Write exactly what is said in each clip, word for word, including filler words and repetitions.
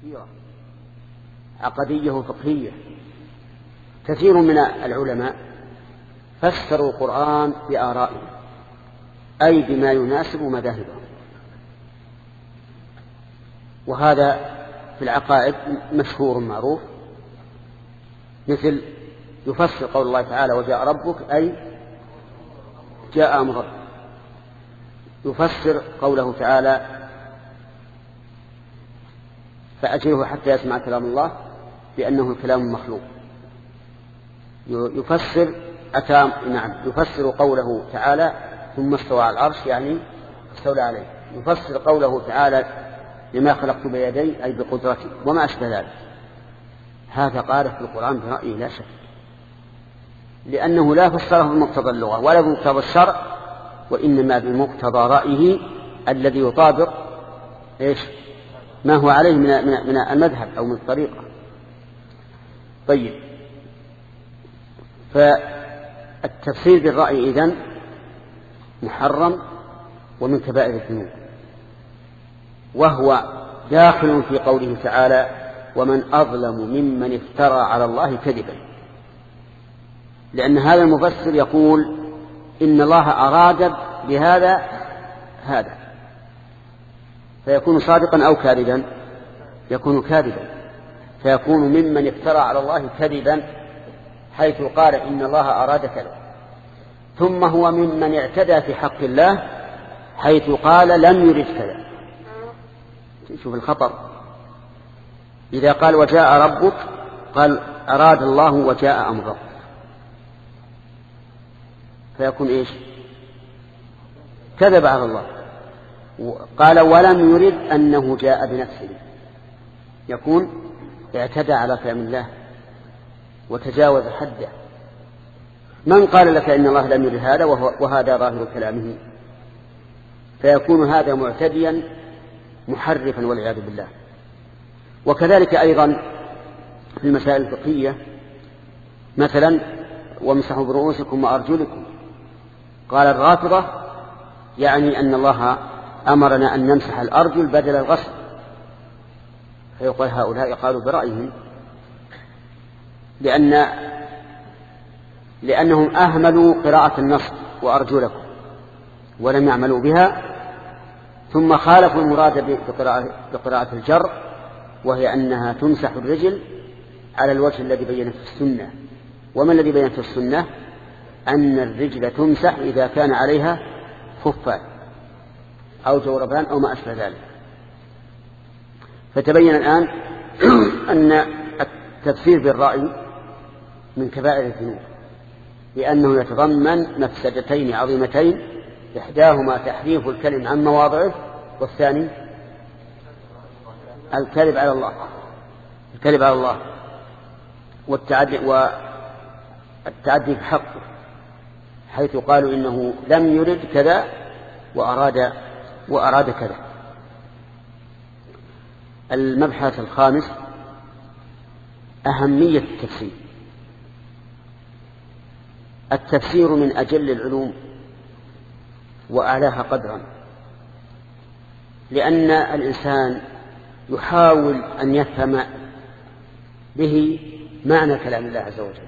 كثيرة عقدية وفقهية. كثير من العلماء فسروا القرآن بآرائهم، أي بما يناسب مذاهبهم، وهذا في العقائد مشهور معروف، مثل يفسر قول الله تعالى وجاء ربك أي جاء أمر ربك. يفسر قوله تعالى فأجره حتى يسمع كلام الله بأنه كلام مخلوق. يفسر أتام نعم يفسر قوله تعالى ثم استوى على العرش يعني استولى عليه. يفسر قوله تعالى لما خلقت بيدي أي بقدرتي وما أشبه ذلك. هذا قال في القرآن برأيه لا شك، لأنه لا فسره بمقتضى اللغة ولا بمقتضى الشرع، وإنما بمقتضى رأيه الذي يطابق إيش ما هو عليه من من المذهب أو من الطريقة. طيب، فالتفسير بالرأي إذن محرم ومن كبائر الذنوب، وهو داخل في قوله تعالى ومن أظلم ممن افترى على الله كذبا، لأن هذا المفسر يقول إن الله أراد بهذا هذا، فيكون صادقا أو كاذبا، يكون كاذبا، فيكون ممن افترى على الله كذبا حيث قال إن الله أراد كذا. ثم هو ممن اعتدى في حق الله حيث قال لم يرد كذا. شوف الخطر، إذا قال وجاء ربك قال أراد الله وجاء أمر ربك، فيكون إيش كذب على الله. قال ولم يرد أنه جاء بنفسه، يكون اعتدى على كلام الله وتجاوز حده. من قال لك إن الله لم يرد هذا وهذا ظاهر كلامه؟ فيكون هذا معتديا محرفا والعياذ بالله. وكذلك أيضا في المسائل الفقهية، مثلا وامسحوا برؤوسكم وأرجلكم، قال الرافضة يعني أن الله أمرنا أن نمسح الأرجل بدل الغسل، فيقول هؤلاء قالوا برأيهم لأن لأنهم أهملوا قراءة النص وأرجلكم ولم يعملوا بها، ثم خالفوا المراد بقراءة, بقراءة الجر، وهي أنها تمسح الرجل على الوجه الذي بينته السنة. وما الذي بينته السنة؟ أن الرجل تمسح إذا كان عليها خفان أو جوربان أو ما أشبه ذلك. فتبين الآن أن التفسير بالرأي من كبائر الذنوب، لأنه يتضمن مفسدتين عظيمتين، إحداهما تحريف الكلم عن مواضعه، والثاني الكذب على الله الكذب على الله والتعدي والتعدي في حقه، حيث قالوا إنه لم يرد كذا وأراد وأراد كذا. المبحث الخامس أهمية التفسير. التفسير من أجل العلوم وأعلاها قدرا، لأن الإنسان يحاول أن يفهم به معنى كلام الله عز وجل،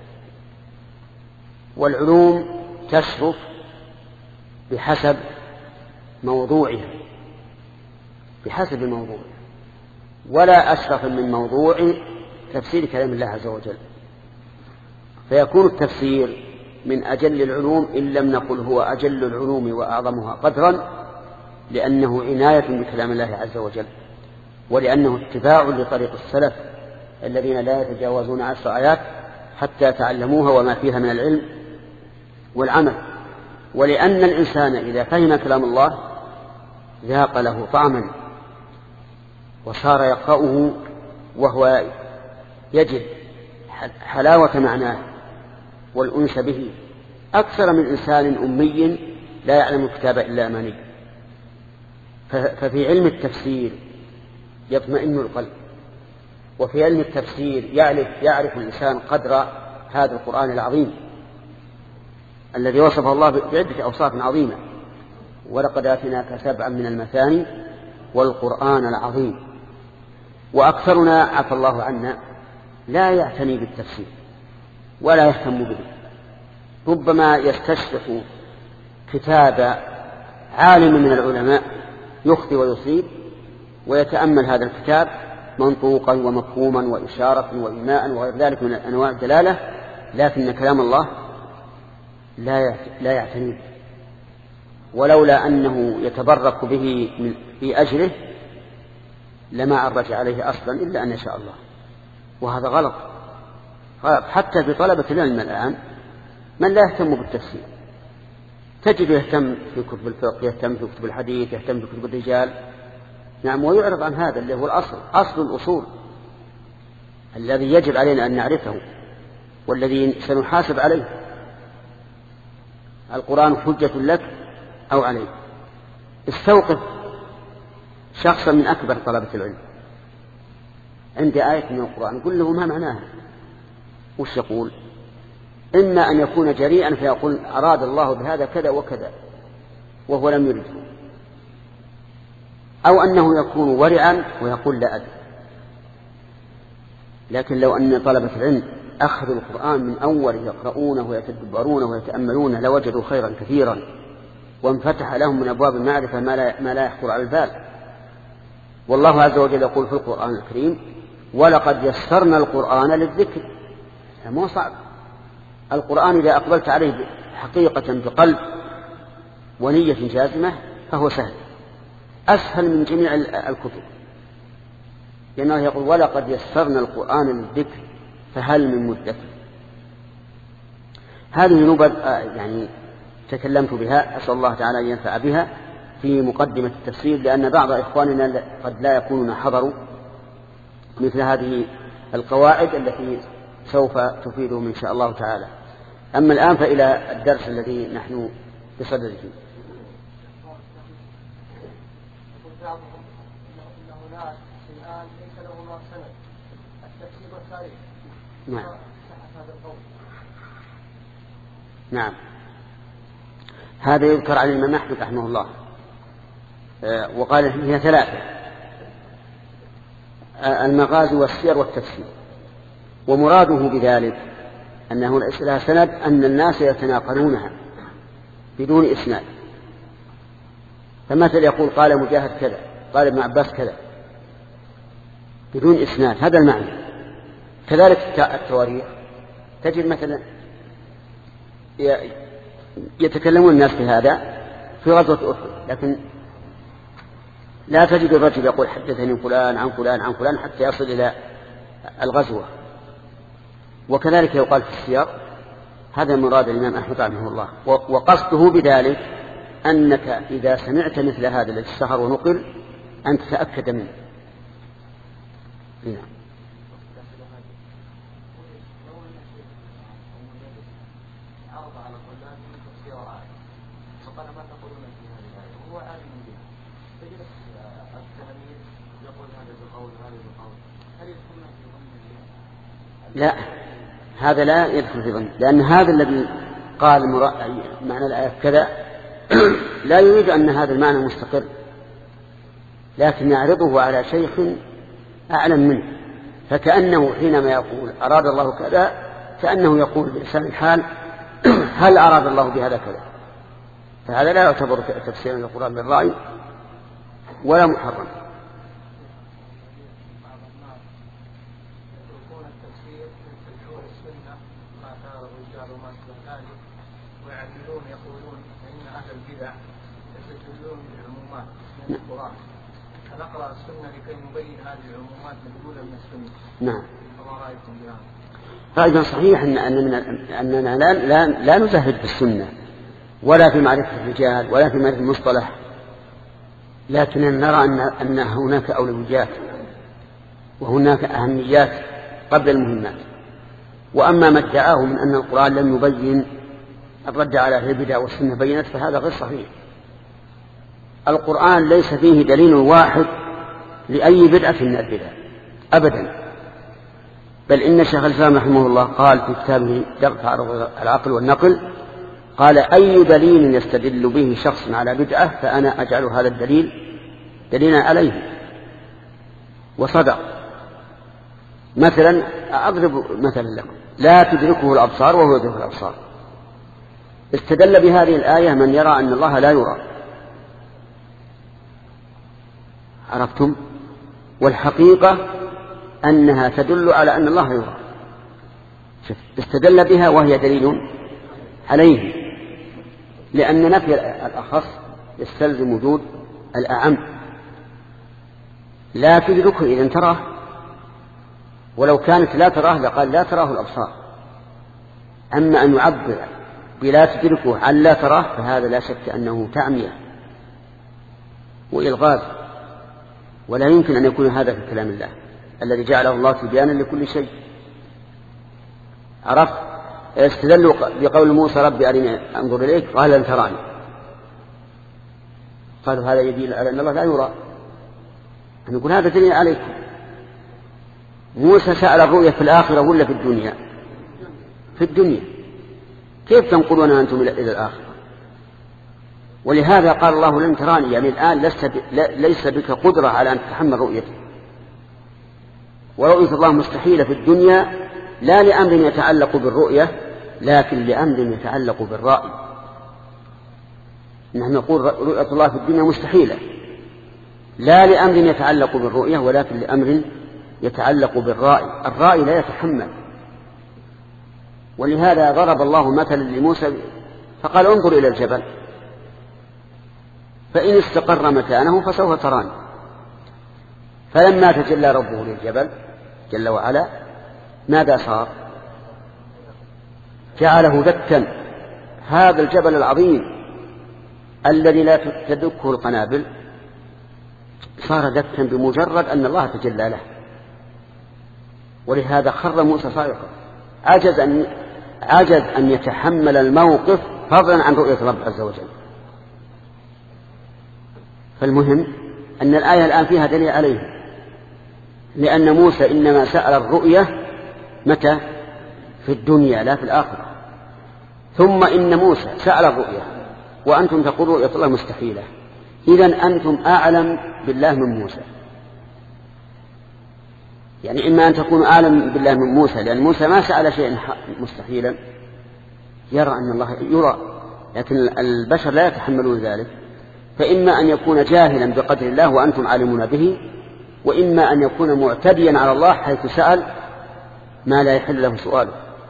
والعلوم تشرف بحسب موضوعها بحسب الموضوع، ولا أشرف من موضوع تفسير كلام الله عز وجل. فيكون التفسير من أجل العلوم إن لم نقل هو أجل العلوم وأعظمها قدرا، لأنه عناية بكلام الله عز وجل، ولأنه اتباع لطريق السلف الذين لا يتجاوزون عشر آيات حتى تعلموها وما فيها من العلم والعمل. ولأن الإنسان إذا فهم كلام الله ذاق له طعما وصار يقرأه وهو يجد حلاوة معناه والأنس به أكثر من إنسان أمي لا يعلم الكتاب إلا أماني. ففي علم التفسير يطمئن القلب، وفي علم التفسير يعرف, يعرف الإنسان قدر هذا القرآن العظيم الذي وصفه الله بعدة أوصاف عظيمة: ولقد آتيناك سبعا من المثاني والقرآن العظيم. وأكثرنا عفى الله عنا لا يعتني بالتفسير ولا يهتم به، ربما يستشرح كتاب عالم من العلماء يخطئ ويصيب ويتأمل هذا الكتاب منطوقا ومفهوما وإشارة وإيماء وغير ذلك من أنواع الدلالة، لكن كلام الله لا يعتني به، ولولا أنه يتبرك به في أجره لما عرج عليه أصلا إلا أن يشاء الله. وهذا غلط حتى في طلبة العلم الآن من لا يهتم بالتفسير تجد يهتم في كتب الفقه، يهتم في كتب الحديث، يهتم في كتب الرجال، نعم، ويعرض عن هذا اللي هو الأصل، أصل الأصول الذي يجب علينا أن نعرفه والذي سنحاسب عليه. القرآن حجة لك أو عليك. استوقف شخصا من أكبر طلبة العلم عند آية من القرآن قل له ما معناها، وش يقول؟ إما أن يكون جريئا فيقول أراد الله بهذا كذا وكذا وهو لم يرده، أو أنه يكون ورعا ويقول لا أدري. لكن لو أن طلبة العلم أخذوا القرآن من أول يقرؤونه ويتدبرونه ويتأملونه لوجدوا خيرا كثيرا وانفتح لهم من أبواب المعرفة ما لا, ما لا يخطر على البال. والله عز وجل يقول في القرآن الكريم ولقد يسرنا القرآن للذكر. مو صعب القرآن إذا أقبلت عليه حقيقة بقلب ونية جازمة فهو سهل، أسهل من جميع الكتب، لأنه يقول ولقد يسرنا القرآن للذكر فهل من مدكر. هذه نبذ يعني تكلمت بها، أسأل الله تعالى أن ينفع بها في مقدمة التفسير، لأن بعض إخواننا قد لا يكونون حضروا مثل هذه القواعد التي سوف تفيدهم إن شاء الله تعالى. أما الآن فإلى الدرس الذي نحن بصدده. نعم نعم هذا يذكر عن الإمام أحمد رحمه الله، وقال هي ثلاثة: المغازي والسير والتفسير. ومراده بذلك أنه لها سند أن الناس يتناقلونها بدون إسناد، فمثل يقول قال مجاهد كذا، قال ابن عباس كذا بدون إسناد، هذا المعنى. كذلك التواريخ تجد مثلا يتكلمون الناس في هذا في غزوة أحد، لكن لا تجد الرجل يقول حدثني فلان عن فلان عن فلان حتى يصل إلى الغزوة. وكذلك يقال في السياق، هذا مراد الإمام أحمد رحمه الله، وقصده بذلك أنك إذا سمعت مثل هذا الذي اشتهر ونقل أن تتأكد منه. نعم. لا، هذا لا يدخل في ظن، لأن هذا الذي قال معنى الآية كذا لا يريد أن هذا المعنى مستقر، لكن يعرضه على شيخ أعلم منه، فكأنه حينما يقول أراد الله كذا كأنه يقول بلسان الحال هل أراد الله بهذا كذا. فهذا لا يعتبر تفسيرا للقرآن بالرأي ولا محرم. نقرأ السنة لكي نبين هذه العمومات مدلولة من السنة. نعم. فما رأيكم بها؟ فأيضا صحيح أن أننا لا, لا, لا نزهد في السنة ولا في معرفة الرجال ولا في معرفة المصطلح، لكننا نرى أن, أن هناك أولويات وهناك أهميات قبل المهمات. وأما ما ادعاه من أن القرآن لم يبين الرد على أهل البدع والسنة بينت فهذا غير صحيح. القرآن ليس فيه دليل واحد لأي بدعة من البدع أبدا، بل إن شيخ الإسلام رحمه الله قال في كتابه درء تعارض العقل والنقل، قال أي دليل يستدل به شخص على بدعة فأنا أجعل هذا الدليل دليلا عليه. وصدق. مثلا أضرب مثلا لكم: لا تدركه الأبصار وهو يدرك الأبصار. استدل بهذه الآية من يرى أن الله لا يرى. عرفتم؟ والحقيقة أنها تدل على أن الله يرى. استدل بها وهي دليل عليه، لأن نفي الأخص يستلزم وجود الأعم. لا تدركه إذن تراه، ولو كانت لا تراه لقال لا تراه الأبصار. أما أن يعبر بلا تدركه عن لا تراه فهذا لا شك أنه تعمية وإلغاز، ولا يمكن أن يكون هذا في كلام الله الذي جعله الله تبيانا لكل شيء. عرفت؟ استدلوا بقول موسى: ربي أرني أنظر إليك، قال لن تراني. قالوا هذا يدل على أن الله لا يرى. نقول هذا دليل عليكم. موسى سأل الرؤية في الآخرة ولا في الدنيا؟ في الدنيا. كيف تنقلون أنتم إلى الآخرة؟ ولهذا قال الله: لن تراني، يعني الآن لست ب... ليس بك قدرة على أن تتحمل رؤيته. ورؤية الله مستحيلة في الدنيا، لا لأمر يتعلق بالرؤية لكن لأمر يتعلق بالرأي. نحن نقول رؤية الله في الدنيا مستحيلة، لا لأمر يتعلق بالرؤية ولكن لأمر يتعلق بالرأي. الرأي لا يتحمل. ولهذا ضرب الله مثلا لموسى فقال: انظر إلى الجبل فإن استقر مكانه فسوف تراني. فلما تجلى ربه للجبل جل وعلا ماذا صار؟ جعله دكا. هذا الجبل العظيم الذي لا تدكه القنابل صار دكا بمجرد أن الله تجلى له. ولهذا خر موسى صاعقا، عجز أن عجز أن يتحمل الموقف فضلا عن رؤية رب عز وجل. فالمهم أن الآية الآن فيها دليل عليه، لأن موسى إنما سأل الرؤية متى؟ في الدنيا لا في الآخرة. ثم إن موسى سأل الرؤية وأنتم تقولون رؤية الله مستحيلة، إذن أنتم أعلم بالله من موسى. يعني إما أن تكونوا أعلم بالله من موسى، لأن موسى ما سأل شيئا مستحيلا، يرى أن الله يرى، لكن البشر لا يتحملون ذلك. فإما أن يكون جاهلا بقدر الله وأنتم عالمون به، وإما أن يكون معتديا على الله حيث سأل ما لا يحل له سؤاله.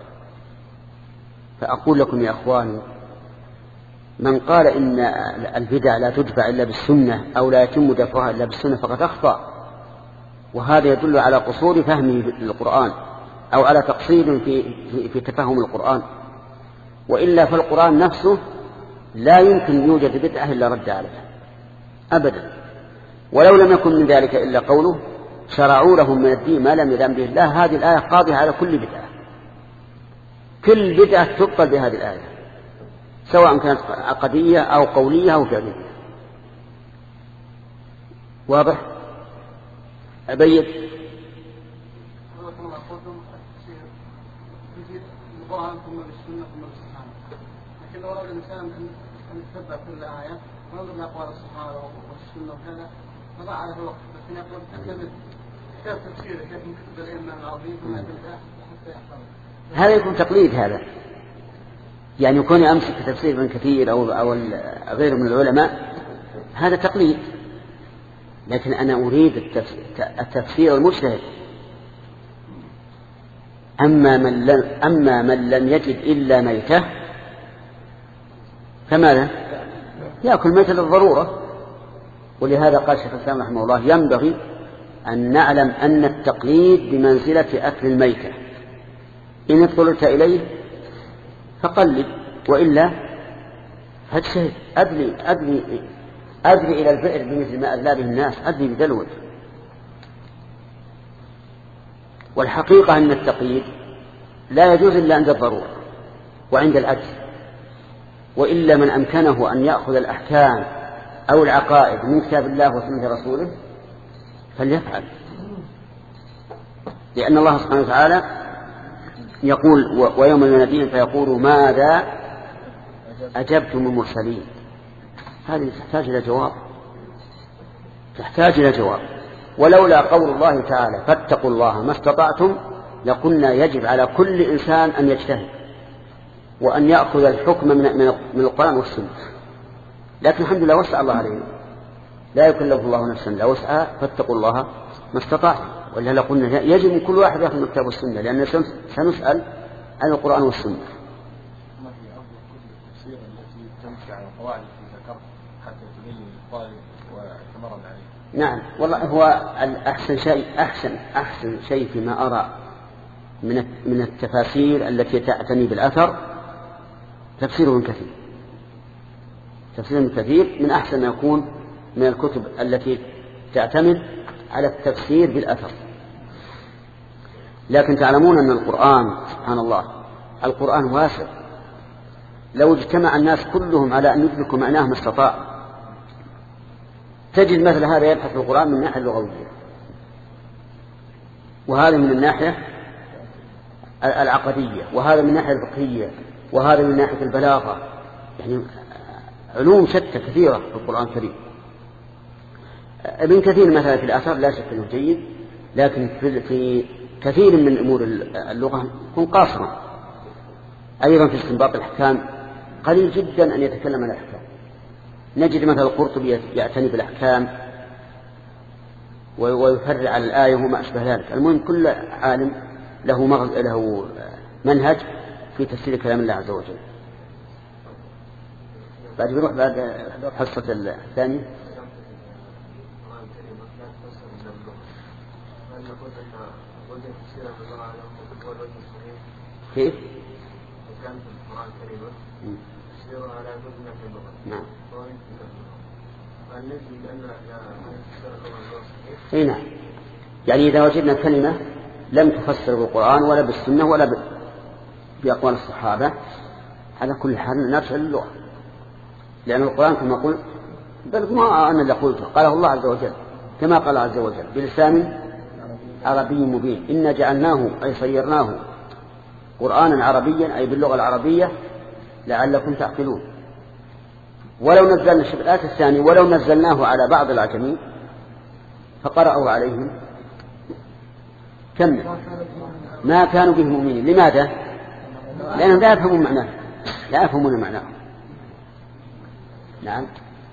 فأقول لكم يا أخواني: من قال إن البدع لا تدفع إلا بالسنة أو لا يتم دفعها إلا بالسنة فقد أخطأ، وهذا يدل على قصور فهمه للقرآن أو على تقصير في, في, في تفهم القرآن. وإلا فالقرآن نفسه لا يمكن يوجد بدعة إلا رد عليها أبدا. ولو لم يكن من ذلك إلا قوله: شرعوا لهم من الدين ما لم يأذن به الله. هذه الآية قاضية على كل بدعة، كل بدعة تبطل بهذه الآية، سواء كانت عقدية أو قولية أو فعلية. واضح؟ أبيت لكن لو أراد الإنسان أن يتبع كل آية ونظر لأقوال الصحابة والسنة وكذا فضع على الوقت، لكن يقول أكمل كتاب تفسيره كيف من كتب الأئمة العظيم وما تلقاه حتى يحفظه. هذا يكون تقليد، هذا يعني يكون أمسك تفسير من كثير أو أو غيره من العلماء، هذا تقليد. لكن أنا أريد التفسير المجتهد. أما من لم أما من لم يجد إلا ميتة فماذا؟ يأكل ميتة للضرورة. ولهذا قال شيخ الإسلام رحمه الله: ينبغي أن نعلم أن التقليد بمنزلة أكل الميتة، إن اضطررت إليه فقلد، وإلا فاجتهد. أدري أدري أدري إلى البئر بمثل ما أدلى به الناس، أدري بدلوه. والحقيقة أن التقليد لا يجوز إلا عند الضرورة وعند العجز، وإلا من أمكنه أن يأخذ الأحكام أو العقائد من كتاب الله وسنة رسوله فليفعل. لأن الله سبحانه وتعالى يقول: ويوم يناديهم فيقول ماذا أجبتم المرسلين. هذه تحتاج إلى جواب، تحتاج إلى جواب. ولولا قول الله تعالى فاتقوا الله ما استطعتم لقلنا يجب على كل إنسان أن يجتهد وأن يأخذ الحكم من القرآن والسنة، لكن الحمد لله وسع الله عليه، لا يكلف الله نفسا لا وسعها فاتقوا الله ما استطعتم، ولا لقلنا يجب من كل واحد يأخذ من الكتاب والسنة، لأن سنسأل عن القرآن والسنة. ما هي أفضل كتب التفسير التي تمشي على القواعد التي ذكرت حتى تبين للطالب ويتمرن عليه؟ نعم والله هو الأحسن شيء أحسن أحسن شيء فيما أرى من من التفاسير التي تعتني بالأثر تفسير ابن كثير. تفسير ابن كثير من أحسن ما يكون من الكتب التي تعتمد على التفسير بالأثر. لكن تعلمون أن القرآن سبحان الله القرآن واسع، لو اجتمع الناس كلهم على أن يدركوا معناه ما استطاع. تجد مثل هذا يبحث في القرآن من الناحية اللغوية، وهذا من الناحية العقدية، وهذا من الناحية الفقهية، وهذا من ناحية البلاغة، يعني علوم شتى كثيرة في القرآن الكريم. ابن كثير مثلا في الآثار لا شك أنه جيد، لكن في كثير من أمور اللغة يكون قاصرا. أيضا في استنباط الأحكام قليل جدا أن يتكلم عن الأحكام. نجد مثلا القرطبي يعتني بالأحكام ويفرع على الآية وما أشبه ذلك. المهم كل عالم له له منهج في تفسير كلام الله عز وجل. بعد بنروح بعد حصة الثانية. كيف؟ كان في القرآن الكريم تفسير على مبنى في اللغة. نعم. فنجد أن أي نعم. يعني إذا وجدنا كلمة لم تفسر بالقرآن ولا بالسنة ولا بأقوال الصحابة على كل حال نرجع للغة، لأن القرآن كما قلت بل ما أنا اللي قلته قاله الله عز وجل كما قال عز وجل بلسان عربي مبين إنا جعلناه أي صيرناه قرآنا عربيا أي باللغة العربية لعلكم تعقلون. ولو نزلنا الشبهات الثانية ولو نزلناه على بعض العجمين فقرأوا عليهم كم ما كانوا به مؤمنين. لماذا؟ لأنهم لا يفهمون معناه لا يفهمون معناه. نعم.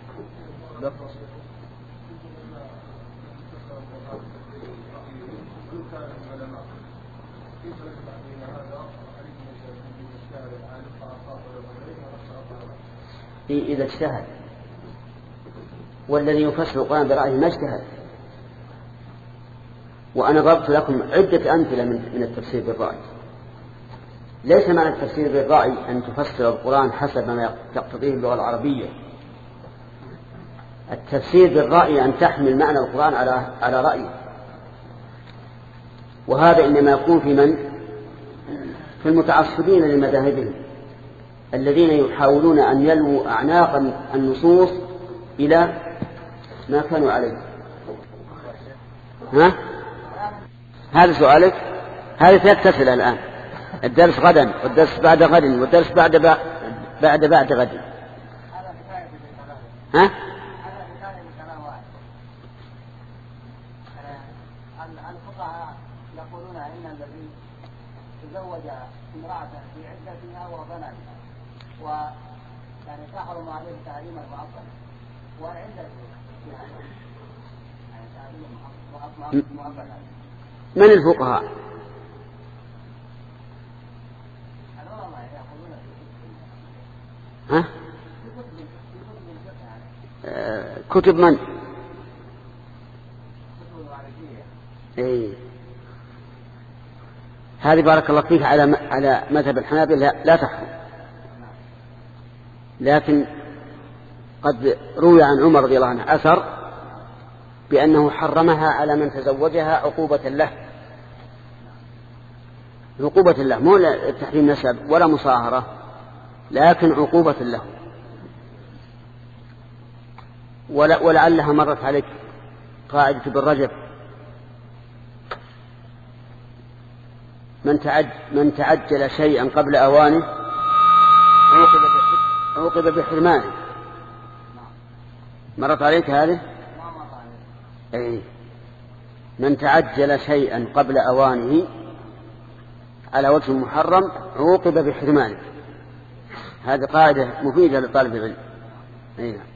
إذا اجتهد، والذي يفسر القرآن برأيه ما اجتهد. وأنا ضربت لكم عدة أمثلة من التفسير بالرأي. ليس معنى التفسير بالرأي أن تفسر القرآن حسب ما تقتضيه اللغة العربية. التفسير بالرأي أن تحمل معنى القرآن على على رأيه، وهذا إنما يكون في من في المتعصبين لمذاهبهم الذين يحاولون أن يلووا أعناق النصوص إلى ما كانوا عليه. ها؟ هذا سؤالك؟ هذه ثلاث أسئلة الآن. الدرس غدا والدرس بعد غد والدرس بعد بعد بعد, بعد غد. ها؟ الفقهاء يقولون إن الذي تزوج امرأة في عدتها وبنى بها ويعني تحرم عليه تعليم المعصر والعدة فيها يعني تعليم مؤبدا. من الفقهاء؟ ها؟ آه كتب من؟ إيه. هذه بارك الله فيك على على مذهب الحنابلة لا, لا تحرم، لكن قد روي عن عمر رضي الله عنه أثر بأنه حرمها على من تزوجها عقوبة له، عقوبة له مو تحريم نسب ولا مصاهرة، لكن عقوبة له. ولعلها مرت عليك قاعدة بالرجب من تعجل, من تعجل شيئا قبل أوانه عوقب من تعجل شيئا قبل أوانه على وجه محرم عوقب بحرمانه. هذه قاعدة مفيدة لطالب العلم. أي نعم.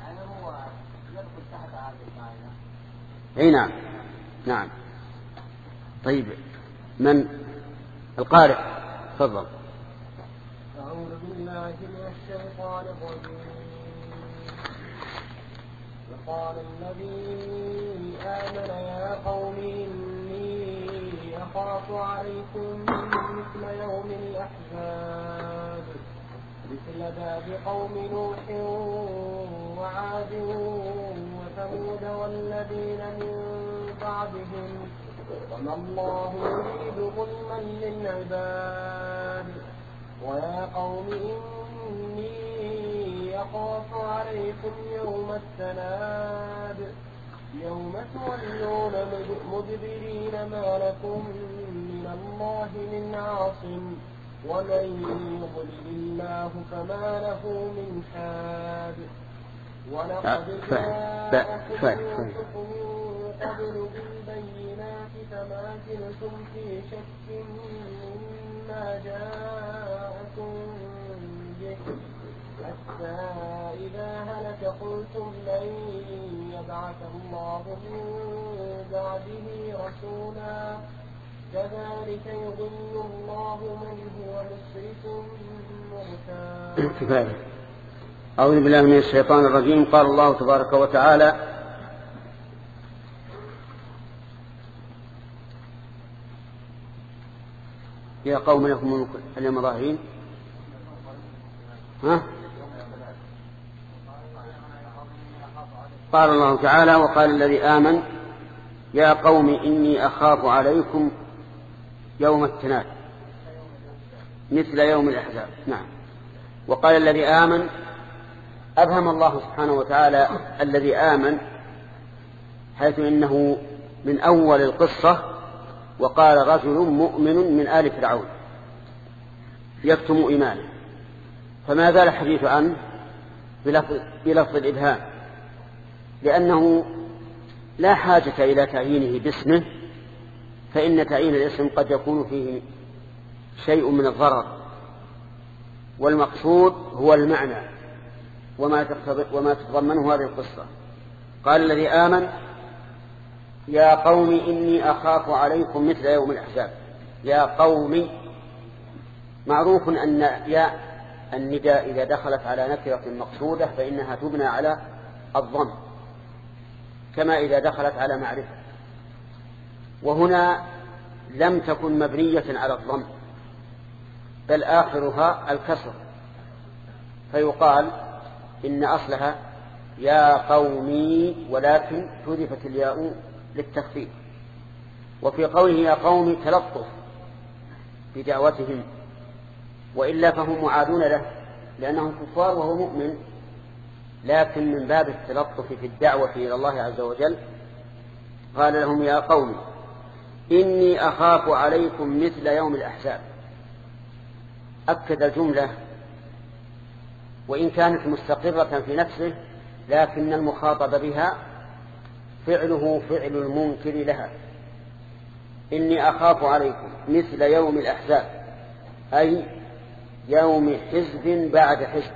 أي نعم. نعم. طيب من القارئ؟ تفضل. أعوذ بالله من الشيطان الرجيم. وقال الذي آمن يا قوم إني أخاف عليكم مثل يوم الأحزاب مثل داب قوم نوح وعاد وثمود والذين من بعدهم وما الله يريد ظلما للعباد. ويا قوم إني أخاف عليكم يوم التناد يوم تولون مدبرين ما لكم من الله من عاصم ومن يضلل الله فما له من حاد. ولقد جاءكم يوسف من قبل بالبينات فما زلتم في شك مما جاءكم به حتى إذا هلك قلتم لن يبعث الله من بعده رسولا كذلك يضل الله من هو مسرف مرتاب. أعوذ بالله من الشيطان الرجيم. قال الله تبارك وتعالى: يا قوم لكم ملك اليوم ظاهرين. ها؟ قال الله تعالى: وقال الذي آمن يا قوم إني أخاف عليكم يوم التناد مثل يوم الأحزاب. نعم. وقال الذي آمن، أبهم الله سبحانه وتعالى الذي آمن، حيث إنه من أول القصة وقال رجل مؤمن من آل فرعون يكتم إيمانه، فما زال الحديث عنه بلفظ الإبهام، لأنه لا حاجة إلى تعيينه باسمه، فإن تعيين الاسم قد يكون فيه شيء من الضرر، والمقصود هو المعنى وما تتضمنه هذه القصة. قال الذي آمن يا قوم إني أخاف عليكم مثل يوم الأحزاب. يا قوم، معروف أن يا النداء إذا دخلت على نكرة مقصودة فإنها تبنى على الضم، كما إذا دخلت على معرفة، وهنا لم تكن مبنية على الضم بل آخرها الكسر، فيقال إن أصلها يا قومي، ولكن حذفت الياء للتخفيف. وفي قوله يا قوم تلطف بدعوتهم، وإلا فهم معادون له لأنهم كفار وهو مؤمن، لكن من باب التلطف في الدعوة إلى الله عز وجل قال لهم يا قوم إني أخاف عليكم مثل يوم الأحزاب. أكد الجملة وإن كانت مستقرة في نفسه، لكن المخاطب بها فعله فعل المنكر لها. إني أخاف عليكم مثل يوم الأحزاب، أي يوم حزب بعد حزب.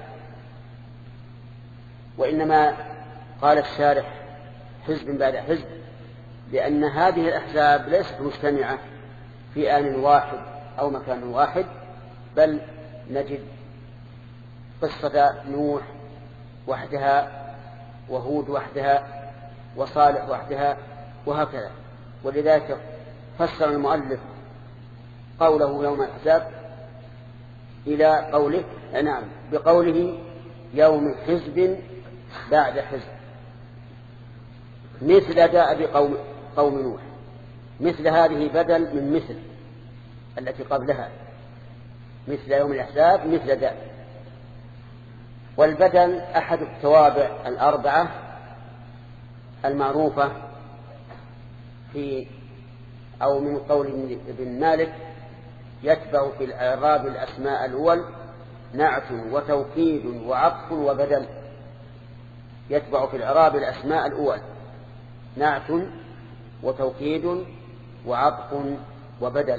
وإنما قال الشارح حزب بعد حزب لأن هذه الأحزاب ليست مجتمعة في آن واحد أو مكان واحد، بل نجد قصة نوح وحدها وهود وحدها وصالح وحدها وهكذا. ولذلك فسر المؤلف قوله يوم الأحزاب إلى قوله نعم بقوله يوم حزب بعد حزب، مثل جاء بقوم قوم نوح، مثل هذه بدل من مثل التي قبلها، مثل يوم الأحزاب مثل ذا. والبدل أحد التوابع الأربعة المعروفة في أو من قول ابن مالك يتبع في الإعراب الأسماء الأول نعت وتوكيد وعطف وبدل. يتبع في الإعراب الأسماء الأول نعت وتوكيد وعطف وبدل.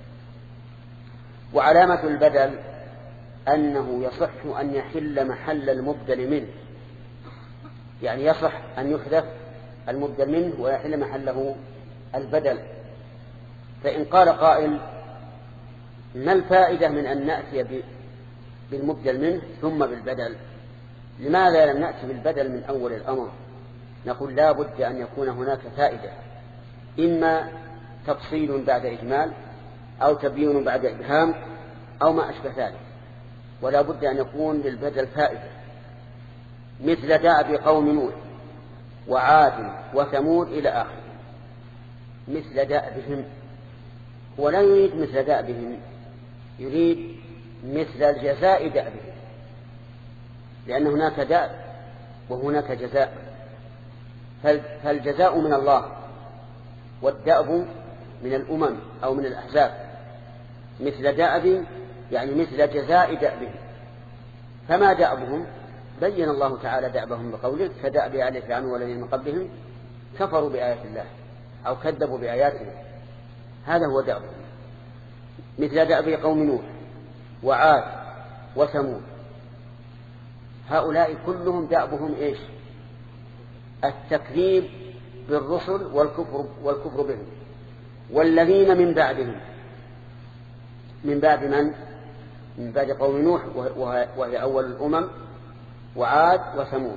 وعلامة البدل أنه يصح أن يحل محل المبدل منه، يعني يصح أن يحذف المبدل منه ويحل محله البدل. فإن قال قائل ما الفائدة من أن نأتي بالمبدل منه ثم بالبدل؟ لماذا لم نأتي بالبدل من أول الأمر؟ نقول لا بد أن يكون هناك فائدة، إما تفصيل بعد إجمال أو تبيين بعد إبهام أو ما أشبه ذلك، ولا بد أن يكون للبدل فائدة، مثل دأب قوم نوح وعاد وثمود إلى آخره. مثل دأبهم، ولا يريد مثل دأبهم، يريد مثل الجزاء دأبهم، لأن هناك دأب وهناك جزاء، فالجزاء من الله والدأب من الأمم أو من الأحزاب. مثل دأب يعني مثل جزاء دأبهم. فما دأبهم؟ بين الله تعالى دأبهم بقوله كدأب آل فرعون والذين من قبلهم كفروا بآيات الله أو كذبوا بآياته، هذا هو دأبهم. مثل دأب قوم نوح وعاد وثمود، هؤلاء كلهم دأبهم إيش؟ التكذيب بالرسل والكفر, والكفر بهم. والذين من بعدهم، من بعد من؟ من بعد قوم نوح وهي أول الأمم وعاد وثمود.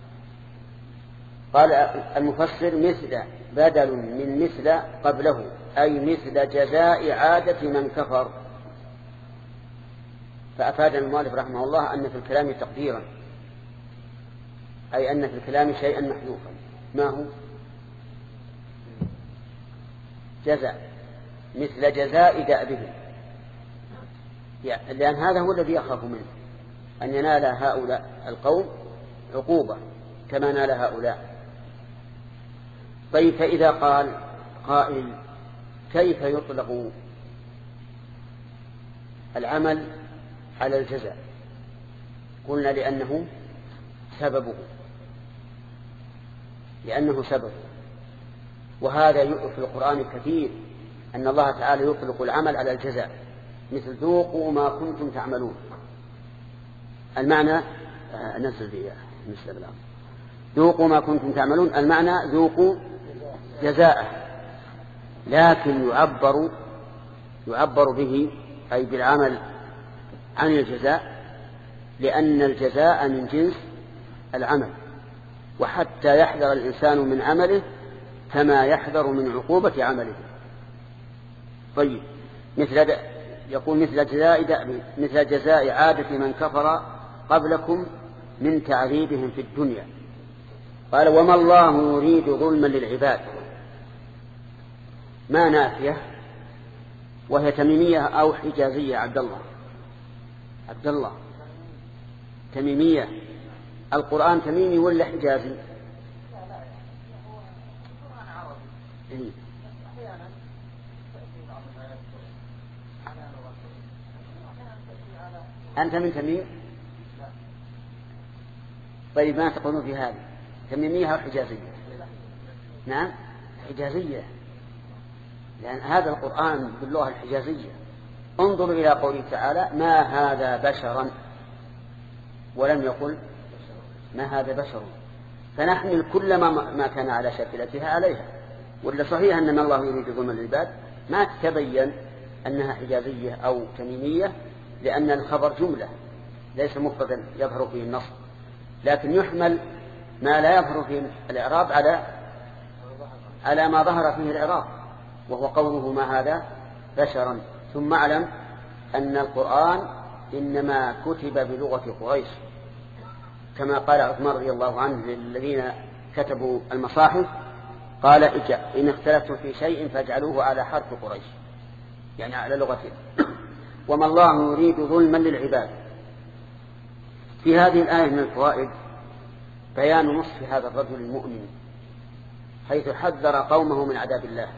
قال المفسر مثل بدل من مثل قبله، أي مثل جزاء عادة من كفر. فأفاد المؤلف رحمه الله أن في الكلام تقديرا، أي أن في الكلام شيئا محذوفا. ما هو؟ جزاء، مثل جزاء دأبهم، لأن هذا هو الذي يخاف منه، أن ينال هؤلاء القوم عقوبة كما نال هؤلاء. طيب، فإذا قال قائل كيف يطلق العمل على الجزاء؟ قلنا لأنه سببه، لأنه سببه. وهذا في القرآن كثير أن الله تعالى يطلق العمل على الجزاء، مثل ذوقوا ما كنتم تعملون. المعنى نزل فيها مثل الأمر ذوقوا ما كنتم تعملون، المعنى ذوقوا جزاءه، لكن يعبر يعبر به أي بالعمل عن الجزاء، لأن الجزاء من جنس العمل، وحتى يحذر الإنسان من عمله كما يحذر من عقوبة عمله. طيب، مثل يقول مثل جزاء مثل جزاء عادة من كفر قبلكم من تعذيبهم في الدنيا. قال وما الله يريد ظلما للعباد، ما نافية، وهي تميمية أو حجازية؟ عبد الله عبد الله تميمية. القرآن تميمي ولا حجازي؟ إيه؟ أنت من تميم؟ طيب، ما تقولون في هذه تميمية أو حجازية؟ نعم، حجازية، لأن هذا القرآن باللغة الحجازية. انظروا إلى قوله تعالى ما هذا بشرا، ولم يقل ما هذا بشر، فنحمل كل ما كان على شاكلتها عليها. ولا صحيح أن الله يريد ظلم العباد، ما تبين أنها حجازية أو تميمية، لأن الخبر جملة ليس مفردا يظهر فيه النص، لكن يحمل ما لا يظهر فيه الإعراب على على ما ظهر فيه الإعراب، وهو قوله ما هذا بشرا. ثم اعلم أن القرآن إنما كتب بلغة قريش، كما قال عثمان رضي الله عنه للذين كتبوا المصاحف، قال إن اختلفتم في شيء فاجعلوه على حرف قريش، يعني على لغتهم. وما الله يريد ظلما للعباد. في هذه الآية من الفوائد بيان نصف هذا الرجل المؤمن، حيث حذر قومه من عذاب الله،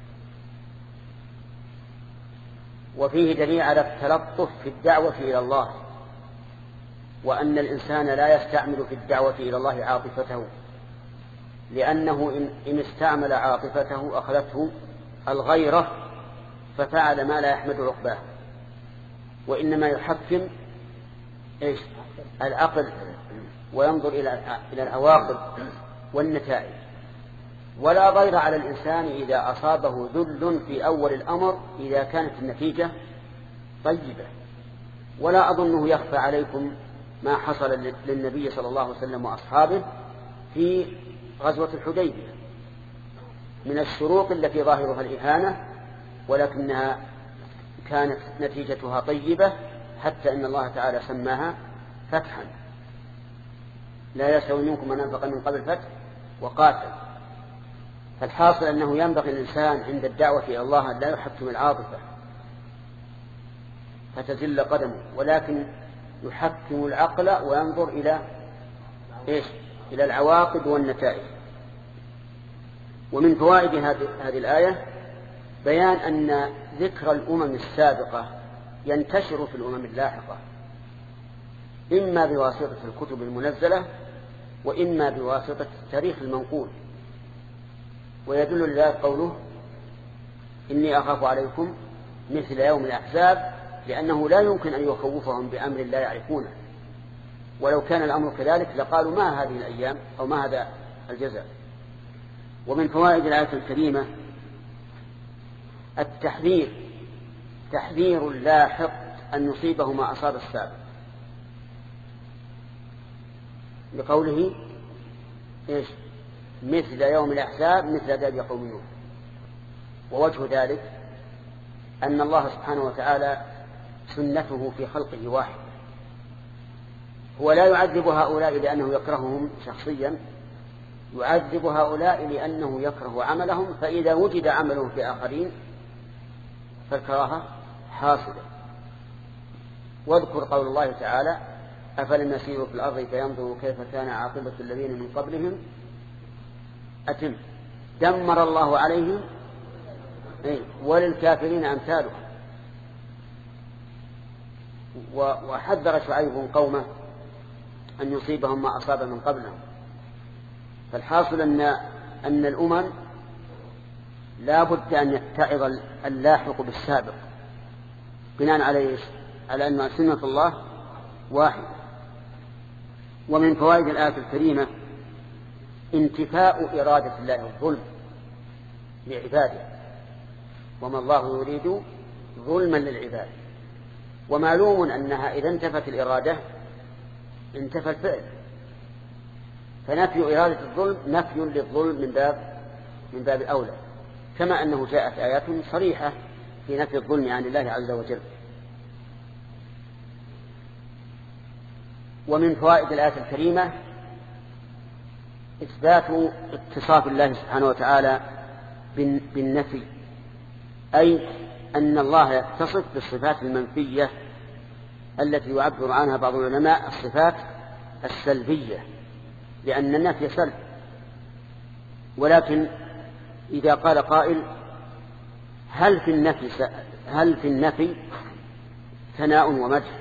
وفيه دليل على التلطف في الدعوة إلى الله، وأن الإنسان لا يستعمل في الدعوة إلى الله عاطفته، لأنه إن استعمل عاطفته أخذته الغيرة ففعل ما لا يحمد عقباه، وإنما يحكم إيش؟ العقل وينظر إلى العواقب والنتائج. ولا ضير على الإنسان إذا أصابه ذل في أول الأمر إذا كانت النتيجة طيبة. ولا أظنه يخفى عليكم ما حصل للنبي صلى الله عليه وسلم وأصحابه في غزوة الحديبية من الشروط التي ظاهرها الإهانة، ولكنها كانت نتيجتها طيبة حتى إن الله تعالى سماها فتحا. لا يستوي منكم من أنفق من قبل الفتح وقاتل. فالحاصل أنه ينبغي الإنسان عند الدعوة إلى الله لا يحكم العاطفة فتزل قدمه، ولكن يحكم العقل وينظر إلى إيش؟ إلى العواقب والنتائج. ومن فوائد هذه الآية بيان أن ذكر الأمم السابقة ينتشر في الأمم اللاحقة، إما بواسطة الكتب المنزلة وإما بواسطة التاريخ المنقول. ويدل لذلك قوله إني أخاف عليكم مثل يوم الأحزاب، لأنه لا يمكن أن يخوفهم بأمر لا يعرفونه، ولو كان الأمر كذلك لقالوا ما هذه الأيام أو ما هذا الجزاء. ومن فوائد الآية الكريمة التحذير، تحذير اللاحق أن يصيبه ما أصاب السابق، لقوله إيش؟ مثل يوم الأحزاب مثل داب قوم نوح. ووجه ذلك أن الله سبحانه وتعالى سنته في خلقه واحد، هو لا يعذب هؤلاء لأنه يكرههم شخصيا، يعذب هؤلاء لأنه يكره عملهم، فإذا وجد عملهم في آخرين فالكراهة حاصلة. واذكر قول الله تعالى أفلم يسيروا في الأرض فينظروا كيف كان عاقبة الذين من قبلهم أتم دمر الله عليهم وللكافرين أمثالهم. وحذر شعيب قومه أن يصيبهم ما أصاب من قبلهم. فالحاصل أن, أن الأمم لا بد أن يتعظ اللاحق بالسابق بناء على على أن سنة الله واحد. ومن فوائد الآية الكريمة انتفاء إرادة الله الظلم لعباده، وما الله يريد ظلما للعباد. ومعلوم أنها إذا انتفت الإرادة انتفى الفعل، فنفي إرادة الظلم نفي للظلم من باب من باب أولى، كما أنه جاءت آيات صريحة في نفي الظلم عن الله عز وجل. ومن فوائد الآية الكريمة إثبات اتصاف الله سبحانه وتعالى بالنفي، أي أن الله يتصف بالصفات المنفية التي يعبر عنها بعض العلماء الصفات السلبية، لأن النفي سلب. ولكن إذا قال قائل هل في النفي هل في النفي ثناء ومدح،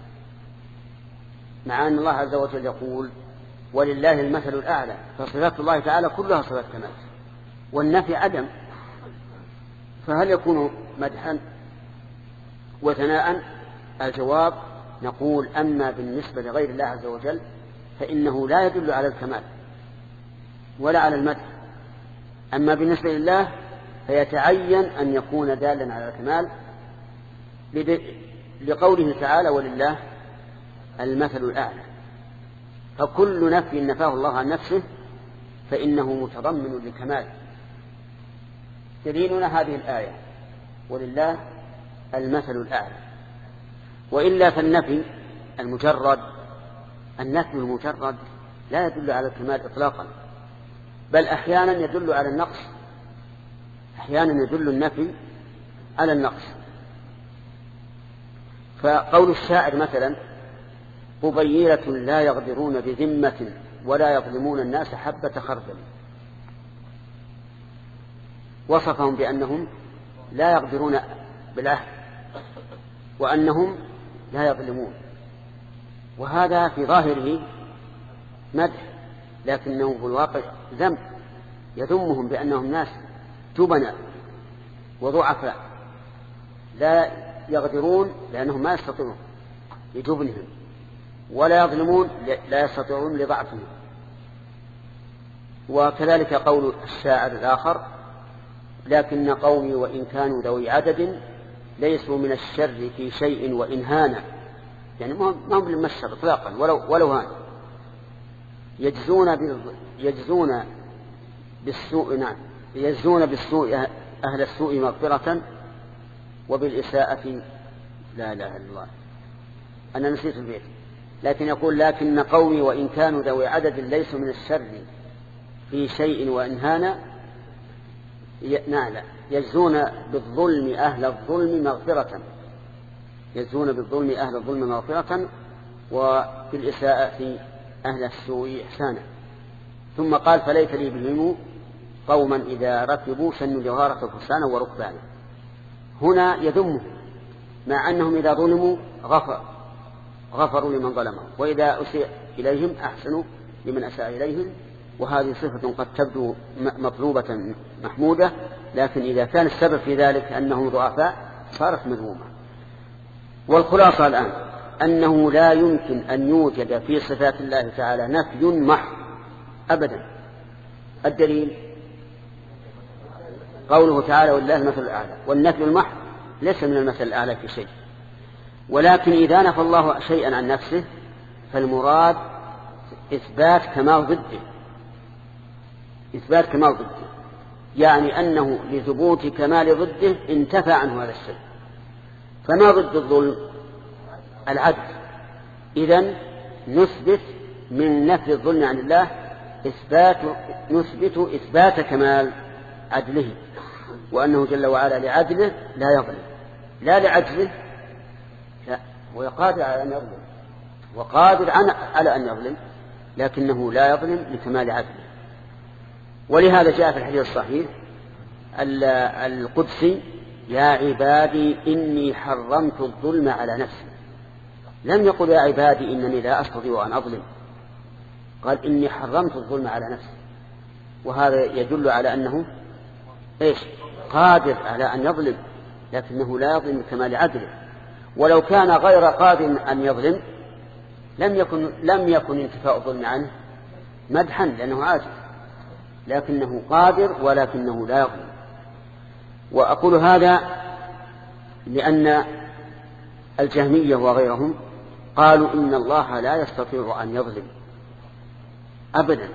مع أن الله عز وجل يقول ولله المثل الأعلى، فصفات الله تعالى كلها صفات كمال، والنفي عدم، فهل يكون مدحا وثناء؟ الجواب نقول أما بالنسبة لغير الله عز وجل فإنه لا يدل على الكمال ولا على المدح، أما بالنسبة لله فيتعين أن يكون دالا على الكمال لقوله تعالى ولله المثل الأعلى. فكل نفي نفاه الله عن نفسه فإنه متضمن للكمال. دليلنا هذه الآية ولله المثل الأعلى. وإلا فالنفي المجرد النفي المجرد لا يدل على الكمال إطلاقا، بل أحيانا يدل على النقص، أحيانا يدل النفي على النقص. فقول الشاعر مثلا قبيلة لا يغدرون بذمة ولا يظلمون الناس حبة خردل، وصفهم بأنهم لا يغدرون بالعهد وأنهم لا يظلمون، وهذا في ظاهره مدح لكنه في الواقع ذم، يذمهم بأنهم ناس جبناء وضعفاء لا يقدرون لأنهم ما يستطيعون لجبنهم، ولا يظلمون لا يستطيعون لضعفهم. وكذلك قول الشاعر الآخر: لكن قومي وإن كانوا ذوي عدد ليسوا من الشر في شيء وإن هانا، يعني ما هم من الشر إطلاقا ولو, ولو هان. يجزون, يجزون بالسوء نعم يجزون بالسوء أهل السوء مغفرة وبالإساءة لا إله إلا الله. أنا نسيت البيت، لكن يقول: لكن قومي وإن كانوا ذوي عدد ليسوا من الشر في شيء وإن هانا. نعم يجزون بالظلم أهل الظلم مغفرة يجزون بالظلم أهل الظلم مغفرة وبالإساءة أهل السوء إحسانا. ثم قال: فليت لي بهم قوما إذا ركبوا شنوا جوهرة فرسانا وركبانا. هنا يذمهم مع أنهم إذا ظلموا غفر غفروا لمن ظلمهم، وإذا أسيء إليهم أحسنوا لمن أساء إليهم. وهذه صفة قد تبدو مطلوبة محمودة، لكن إذا كان السبب في ذلك أنهم ضعفاء صارت مذمومة. والخلاصة الآن أنه لا يمكن أن يوجد في صفات الله تعالى نفي محض أبدا. الدليل قوله تعالى: ولله المثل الأعلى. والنفي المحض ليس من المثل الأعلى في شيء، ولكن إذا نفى الله شيئا عن نفسه فالمراد إثبات كمال ضده إثبات كمال ضده يعني أنه لثبوت كمال ضده انتفى عنه هذا الشيء. فما ضد الظلم؟ العدل. إذن نثبت من نفي الظلم عن الله إثبات نثبت إثبات كمال عدله، وأنه جل وعلا لعدله لا يظلم، لا لعجله، لا، وقادر على أن يظلم وقادر على أن يظلم، لكنه لا يظلم لكمال عدله. ولهذا جاء في الحديث الصحيح القدسي: يا عبادي إني حرمت الظلم على نفسي. لم يقل: يا عبادي إنني لا أستطيع أن أظلم، قال: إني حرمت الظلم على نفسي. وهذا يدل على أنه إيش؟ قادر على أن يظلم، لكنه لا يظلم بكمال عدله. ولو كان غير قادر أن يظلم لم يكن لم يكن انتفاء الظلم عنه مدحا، لأنه عاجز، لكنه قادر ولكنه لا يظلم. وأقول هذا لأن الجهمية وغيرهم قالوا إن الله لا يستطيع أن يظلم أبدا.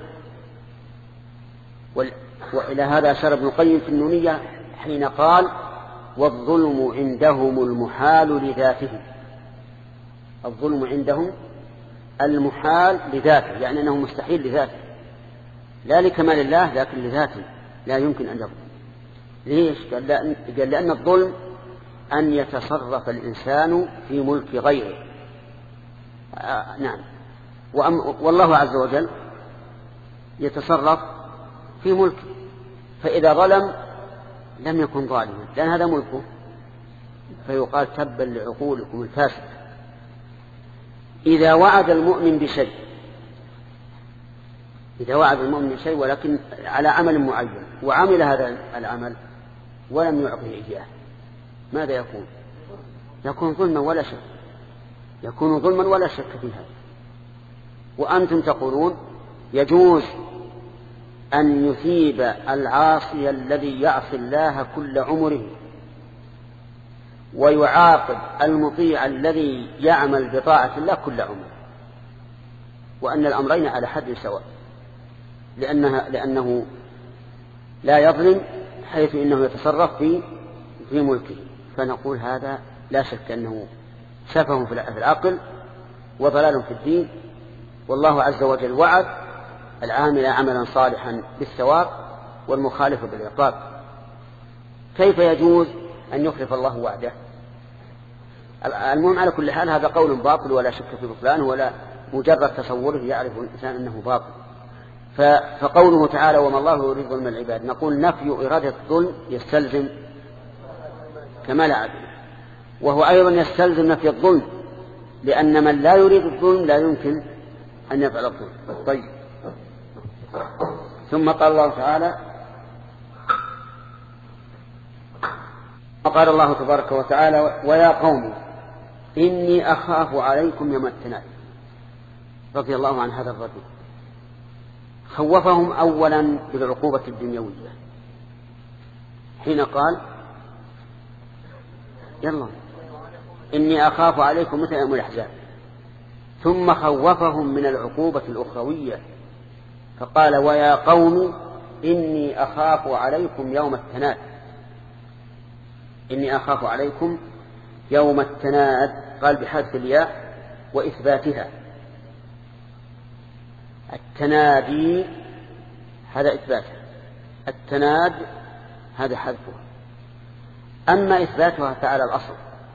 وإلى هذا أشار ابن القيم في النونية حين قال: والظلم عندهم المحال لذاته. الظلم عندهم المحال لذاته، يعني أنه مستحيل لذاته، لا لكمال الله لكن لذاته لا يمكن أن يظلم. ليش؟ قال لأن الظلم أن يتصرف الإنسان في ملك غيره. آه نعم. والله عز وجل يتصرف في ملكه، فإذا ظلم لم يكن ظالما لأن هذا ملكه، فيقال: تبا لعقولكم الفاسد. إذا وعد المؤمن بشيء إذا وعد المؤمن بشيء ولكن على عمل معين وعمل هذا العمل ولم يعطه إياه، ماذا يكون؟ يكون ظلما ولا شك يكون ظلما ولا شك في هذا. وأنتم تقولون يجوز أن يثيب العاصي الذي يعصي الله كل عمره ويعاقب المطيع الذي يعمل بطاعة الله كل عمره، وأن الأمرين على حد سواء، لأنها لأنه لا يظلم حيث إنه يتصرف في في ملكه. فنقول هذا لا شك أنه سفه في العقل وضلال في الدين. والله عز وجل وعد العامل عملا صالحا بالثواب والمخالف بالعقاب. كيف يجوز أن يخلف الله وعده؟ المهم على كل حال هذا قول باطل ولا شك في بطلانه، ولا مجرد تصوره يعرف الإنسان أنه باطل. فقوله تعالى: وما الله يريد ظلم العباد، نقول نفي إرادة الظلم يستلزم كمال عدله، وهو أيضا يستلزم نفي الظلم، لأن من لا يريد الظلم لا يمكن أن يفعل الظلم. طيب. ثم قال الله تعالى: قال الله تبارك وتعالى ويا قوم إني أخاف عليكم يوم التناد. رضي الله عن هذا الرجل، خوفهم أولا بالعقوبة الدنيوية حين قال يلا إني أخاف عليكم مثل يوم الأحزاب، ثم خوفهم من العقوبة الأخروية فقال ويا قوم إني أخاف عليكم يوم التناد. إني أخاف عليكم يوم التناد قال بحذف الياء وإثباتها. التنادي هذا إثباتها، التناد هذا حذفها. أما إثباتها فعلى الأصل،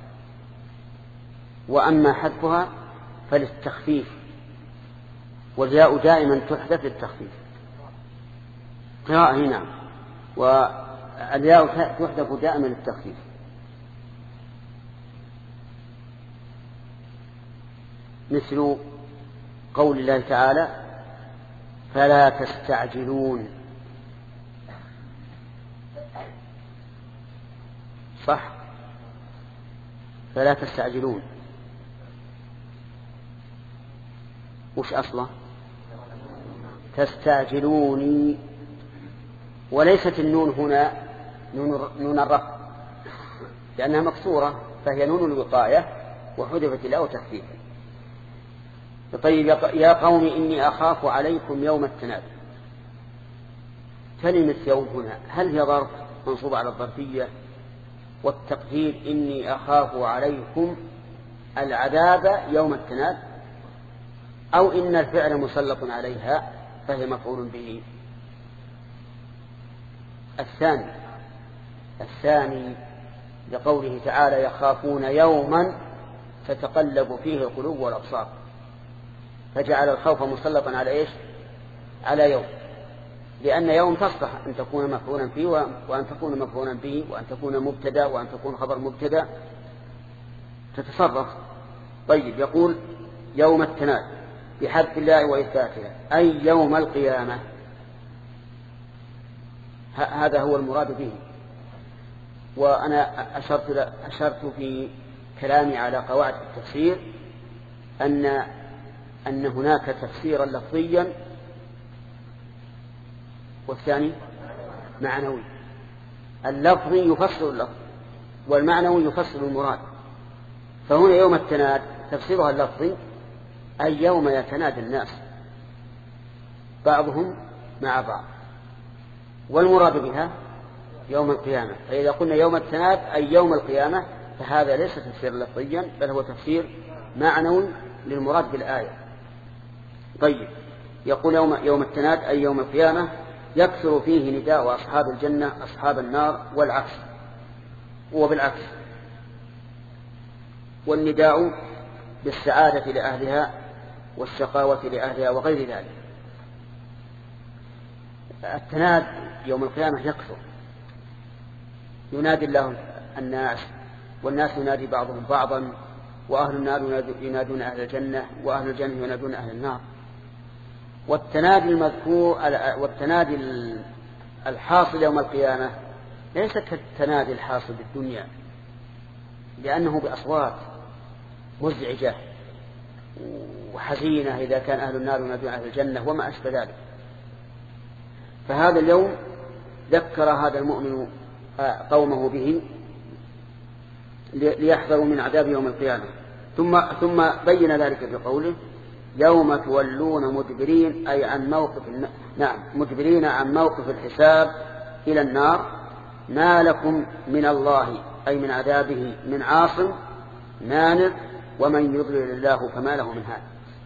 وأما حذفها فللتخفيف، والياء دائما تحذف للتخفيف. قراءة هنا والياء تحذف دائما للتخفيف. مثل قول الله تعالى فلا تستعجلون، صح؟ فلا تستعجلون وش أصله؟ تستعجلوني، وليست النون هنا نون الرفع لأنها مكسورة فهي نون الوقاية وحذفت الياء تخفيفا. طيب يا قوم إني أخاف عليكم يوم التناد. كلمة يوم هنا هل هي ظرف منصوب على الظرفية؟ والتقدير إني أخاف عليكم العذاب يوم التناد، أو إن الفعل مسلط عليها فهي مفعول به؟ الثاني الثاني لقوله تعالى يخافون يوما تتقلب فيه القلوب والأبصار، فجعل الخوف مسلطا على إيش؟ على يوم، لأن يوم تصلح أن تكون مفعولا فيه وأن تكون مفعولا به وأن تكون مبتدا وأن تكون خبر مبتدا، تتصرف. طيب يقول يوم التناد بحذف الله وإثباتها أي يوم القيامة، هذا هو المراد به. وأنا أشرت, أشرت في كلامي على قواعد التفسير أن أن هناك تفسيرا لفظيا والثاني معنوي. اللفظي يفسر اللفظ والمعنوي يفسر المراد. فهنا يوم التناد تفسيرها اللفظي أي يوم يتنادى الناس بعضهم مع بعض، والمراد بها يوم القيامة. فإذا قلنا يوم التناد أي يوم القيامة فهذا ليس تفسير لفظيا بل هو تفسير معنوي للمراد بالآية. طيب يقول يوم, يوم التناد أي يوم القيامة يكثر فيه نداء أصحاب الجنة أصحاب النار والعكس، وبالعكس، والنداء بالسعادة لأهلها والشقاوة لأهلها وغير ذلك. التناد يوم القيامة يكثر، ينادي الله الناس والناس ينادي بعضهم بعضا، وأهل النار ينادون أهل الجنة وأهل الجنة ينادون أهل النار. والتنادي المذكور والتنادي الحاصل يوم القيامة ليس كالتنادي الحاصل بالدنيا، لأنه بأصوات مزعجة وحزينة إذا كان أهل النار ينادون أهل الجنة وما أشبه ذلك. فهذا اليوم ذكر هذا المؤمن قومه به ليحذروا من عذاب يوم القيامة. ثم ثم بين ذلك بقوله يوم تولون مدبرين أي عن موقف نعم مدبرين عن موقف الحساب إلى النار، ما لكم من الله أي من عذابه من عاصم مانع، ومن يضلل الله فما له من هاد.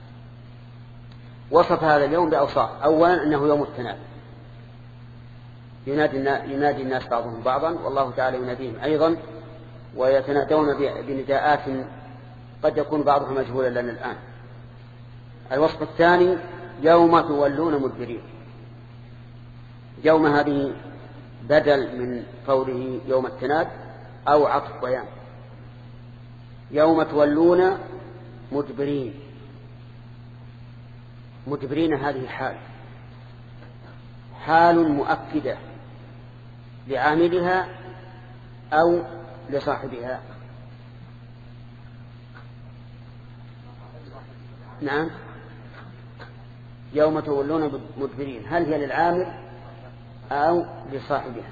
وصف هذا اليوم بأوصاف. أولا أنه يوم التناد، ينادي, ينادي الناس بعضهم بعضا والله تعالى يناديهم أيضا، ويتنادون بنداءات قد يكون بعضهم مجهولا لنا الآن. الوصف الثاني يوم تولون مدبرين. يوم هذه بدل من قوله يوم التناد أو عطف بيان. يوم تولون مدبرين، مدبرين هذه حال حال مؤكدة لعاملها أو لصاحبها؟ نعم، يوم تولون مدبرين، هل هي للعامل أو لصاحبها؟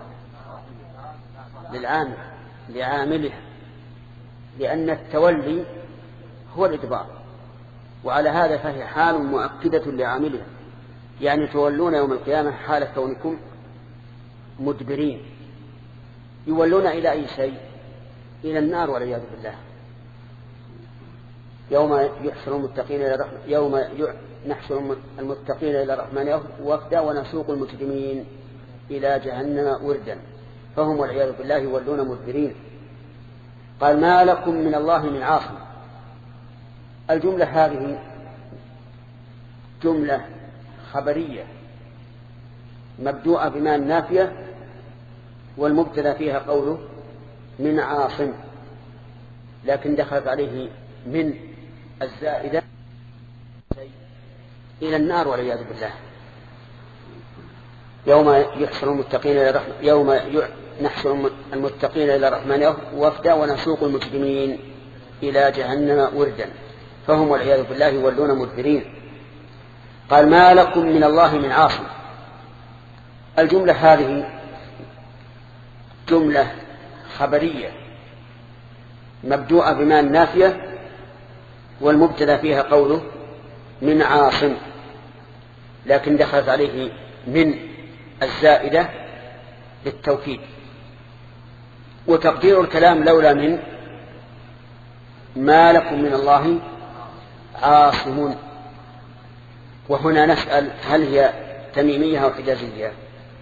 للعامل، لعاملها، لأن التولي هو الإدبار، وعلى هذا فهي حال مؤكدة لعاملها، يعني تولون يوم القيامة حال كونكم مدبرين. يولون إلى أي شيء؟ إلى النار والعياذ بالله. يوم يحشر المتقين إلى الرحمن، يوم نحشر المتقين إلى الرحمن وفدا ونسوق المجرمين إلى جهنم وردا فهم والعياذ بالله يولون مدبرين. قال ما لكم من الله من عاصم. الجملة هذه جملة خبرية مبدوءة بما النافية، والمبتدا فيها قوله من عاصم، لكن دخلت عليه من الزائدة إلى النار والعياذ بالله. يوم يحشر المتقين إلى الرحمن، يوم نحشر المتقين إلى الرحمن وفدا ونسوق المجرمين إلى جهنم وردا فهم والعياذ بالله يولون مدبرين. قال ما لكم من الله من عاصم. الجملة هذه جملة خبرية مبدوءة بما النافية، والمبتدا فيها قوله من عاصم، لكن دخلت عليه من الزائدة للتوكيد. وتقدير الكلام لولا من ما لكم من الله عاصم. وهنا نسأل هل هي تميمية أو حجازية؟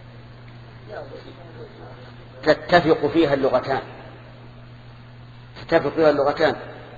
تتفق فيها اللغتان، تتفق فيها اللغتان،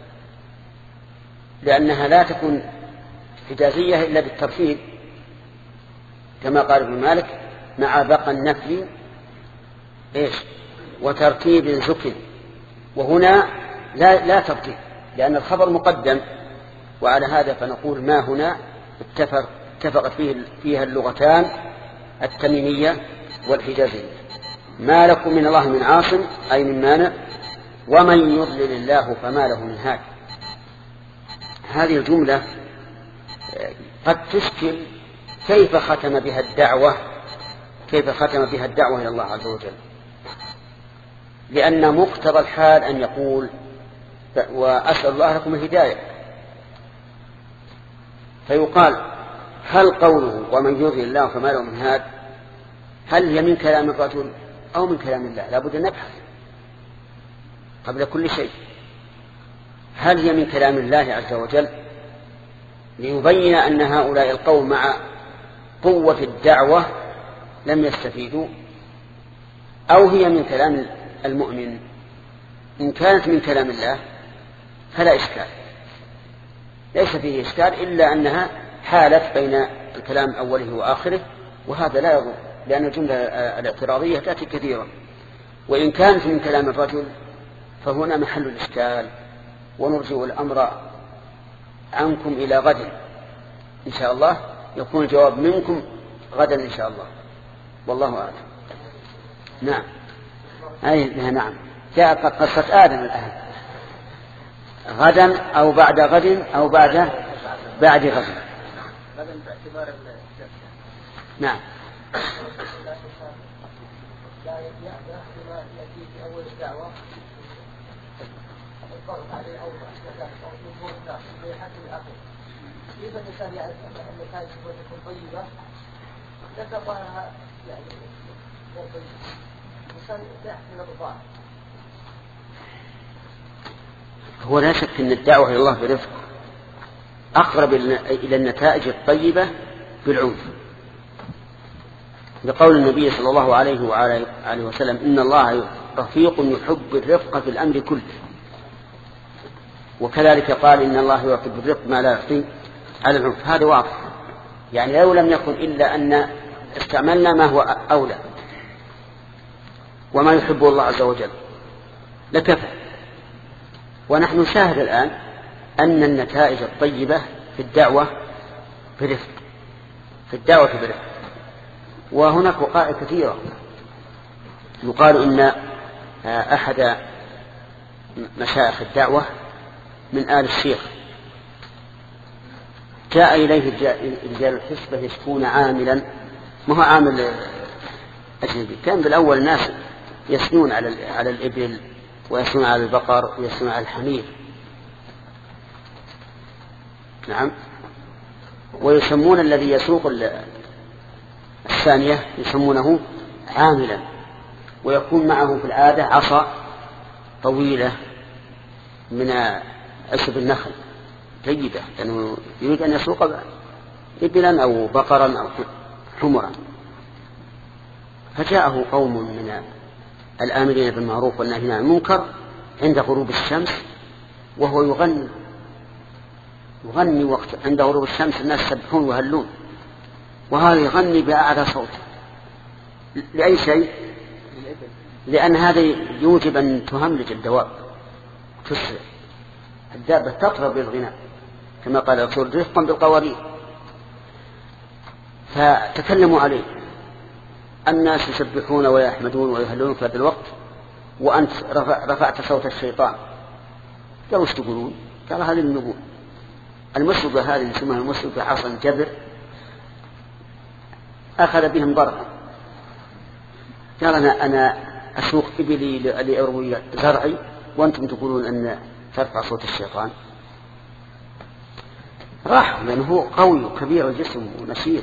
لأنها لا تكون حجازية إلا بالترتيب كما قال ابن مالك مع بقى النفي إيش وترتيب زكن. وهنا لا, لا ترتيب لأن الخبر مقدم، وعلى هذا فنقول ما هنا اتفق اتفقت فيه فيها اللغتان التميمية والحجازية. ما لكم من الله من عاصم أي من مانع، ومن يضلل الله فما له من هاد. هذه الجملة قد تشكل كيف ختم بها الدعوة كيف ختم بها الدعوة إلى الله عز وجل، لأن مقتضى الحال أن يقول وأسأل الله لكم الهداية، فيقال هل قوله ومن يضلل الله فما له من هاد هل هي من كلام الرجل أو من كلام الله؟ لابد أن نبحث قبل كل شيء هل هي من كلام الله عز وجل ليبين أن هؤلاء القوم مع قوة الدعوة لم يستفيدوا، أو هي من كلام المؤمن. إن كانت من كلام الله فلا إشكال، ليس فيه إشكال إلا أنها حالت بين الكلام أوله وآخره، وهذا لا يضر لأن الجملة الاعتراضية تأتي كثيرا. وإن كانت من كلام الرجل فهنا محل الإشكال، ونرجع الأمر عنكم إلى غد إن شاء الله، يكون الجواب منكم غدا إن شاء الله، والله أعلم. نعم أي نعم جاء قصة آدم الآن غدا أو بعد غد أو بعد بعد غد. نعم لا يأتي ما يأتي في أول الدعوة الضغط عليه أو نفوذ الناس لحد الآخر. كيف الإنسان يعرف أن النتائج تكون طيبة؟ لا تقولها يعني غير طيبة. الإنسان يحمل الضغط. هو لا شك أن الدعوة إلى الله برفق أقرب إلى النتائج الطيبة بالعنف، لقول النبي صلى الله عليه وآله وسلم إن الله رفيق يحب الرفق في الأمر كله، وكذلك قال إن الله يحب الرفق ما لا يعطي على العنف. هذا واضح، يعني لو لم يكن إلا أن استعملنا ما هو أولى وما يحبه الله عز وجل لكفى. ونحن نشاهد الآن أن النتائج الطيبة في الدعوة برفق في الدعوة برفق. وهناك وقائع كثيرة يقال إن أحد مشايخ الدعوة من آل الشيخ، جاء إليه رجال الحسبة يشكون عاملا، ما هو عامل أجنبي، كان بالأول الناس يسنون على على الإبل ويسنون على البقر ويسنون على الحمير، نعم، ويسمون الذي يسوق الثانية يسمونه عاملا، ويكون معه في العادة عصا طويلة من عشب النخل جيدة، لأنه يريد أن يسوق إبلا أو بقرا أو حمرا. فجاءه قوم من الآمرين بالمعروف والناهين عن المنكر عند غروب الشمس وهو يغني يغني وقت عند غروب الشمس، الناس يسبحون ويهلون، وهذا يغني بأعلى صوت. لأي شيء؟ لأن هذا يوجب أن تهملج الدواب تسرع، الدابة تطرب بالغناء كما قال الرسول رفقا بالقوارير. فتكلموا عليه، الناس يسبحون ويحمدون ويهلون في هذا الوقت وأنت رفعت صوت الشيطان. قالوا ايش تقولون؟ قال هذه النبوة المسلقة، هذه اسمها المسلقة عصا جبر أخذ بهم ضربا. قال أنا, أنا أسوق إبلي لأروي زرعي وأنتم تقولون أن ترفع صوت الشيطان. راح لأنه هو قوي وكبير الجسم ونشيط،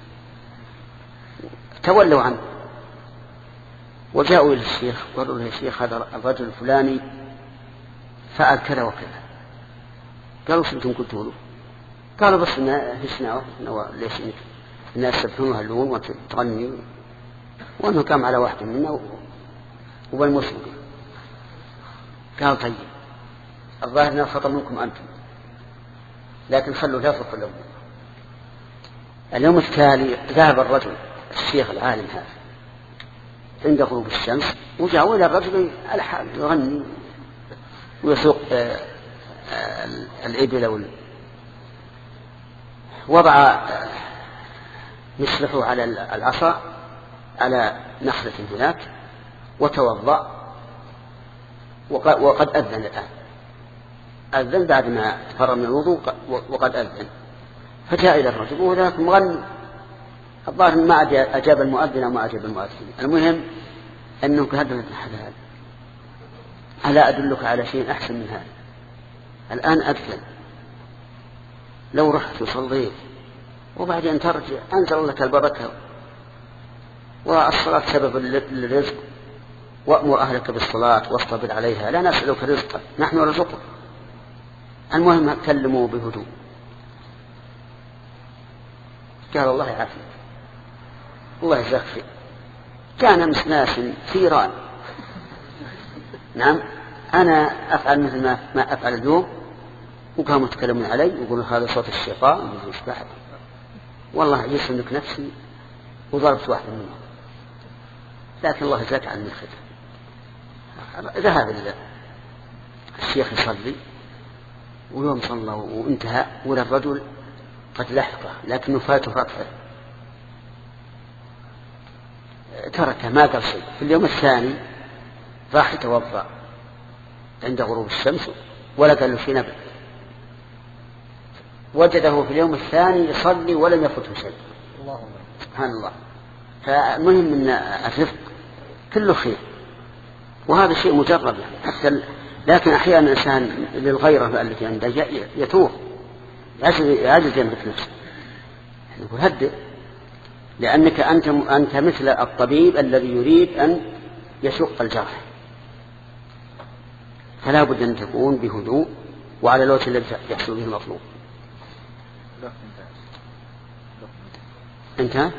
تولوا عنه وجاءوا إلى الشيخ قالوا له يا شيخ هذا الرجل الفلاني فعل كذا وكذا. قالوا شو انتم قلتوا له؟ قالوا بس إنه هشنا ليش الناس يسبحون ويهلون وتغني، وأنه قام على واحد منا وبالمسلم. قال طيب الظاهر أنه خطأ منكم أنتم، لكن خلوا لا تدخل اليوم. اليوم التالي ذهب الرجل الشيخ العالم هذا عند غروب الشمس وجاءوا إلى الرجل على حال يغني ويسوق الإبل، وضع مشرحه على العصا على نخلة هناك وتوضأ، وقد أذن الآن، أذن بعد ما فرغ من الوضوء وقد أذن. فجاء إلى الرجل وذاك مغني، الظاهر ما أجاب المؤذن أو ما أجاب المؤذن، المهم أنه كهذا الحلال. ألا أدلك على شيء أحسن من هذا؟ الآن أذن، لو رحت وصليت وبعدين ترجع أنزل لك البركة، والصلاة سبب للرزق، وأمر أهلك بالصلاة واصطبر عليها، لا نسألك رزقا نحن نرزقك. المهم كلموا بهدوء. قال الله يعافيك الله يجزاك خير. كان مس ناس ثيران، نعم أنا أفعل مثل ما أفعل اليوم، وقاموا يتكلمون علي ويقولون هذا صوت الشيطان يشبه، والله يسلمك نفسي وضربت واحد منهم، لكن الله يجزاك عن الخير. ذهب الشيخ يصلي، ويوم صلى وانتهى ولا الرجل قد لحقه لكنه فاته ركعة، تركه ما قال شيء. في اليوم الثاني راح يتوضأ عند غروب الشمس ولا قال له شيء نبأ، وجده في اليوم الثاني يصلي ولم يفته شيء. سبحان الله. فالمهم ان الرفق كله خير، وهذا شيء مجرب يعني حتى، لكن احيانا الانسان للغيره التي عنده يتوه يعجز يملك نفسه، يقول هدئ، لانك انت انت مثل الطبيب الذي يريد ان يشق الجرح، فلا بد ان تكون بهدوء وعلى الوجه الذي يحصل به المطلوب. انت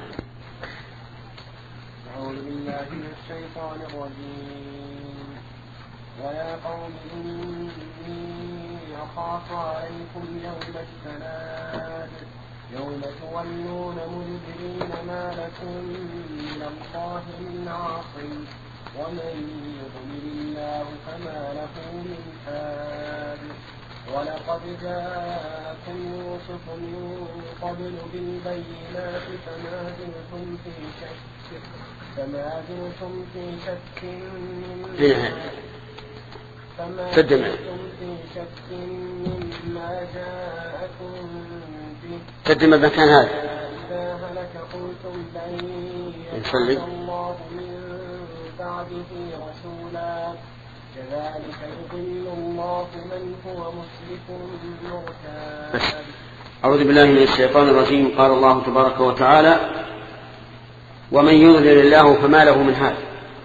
أعوذ بالله من الشيطان الرجيم. ويا قوم إني أخاف عليكم يوم التناد يوم تولون مدبرين ما لكم من الله من عاصم ومن يضلل الله فما له من هاد ولقد جاءكم يوسف من قبل بالبينات فما زلتم في شك فما زلتم في شك فما زلتم في شك مما جاءكم به تدم المكان هذا إذا هلك قلتم لن يبعث الله من بعده رسولا كذلك يضل الله من هو مسرف مرتاب. أعوذ بالله من الشيطان الرجيم. قال الله تبارك وتعالى: ومن يضلل الله فما له من هاد.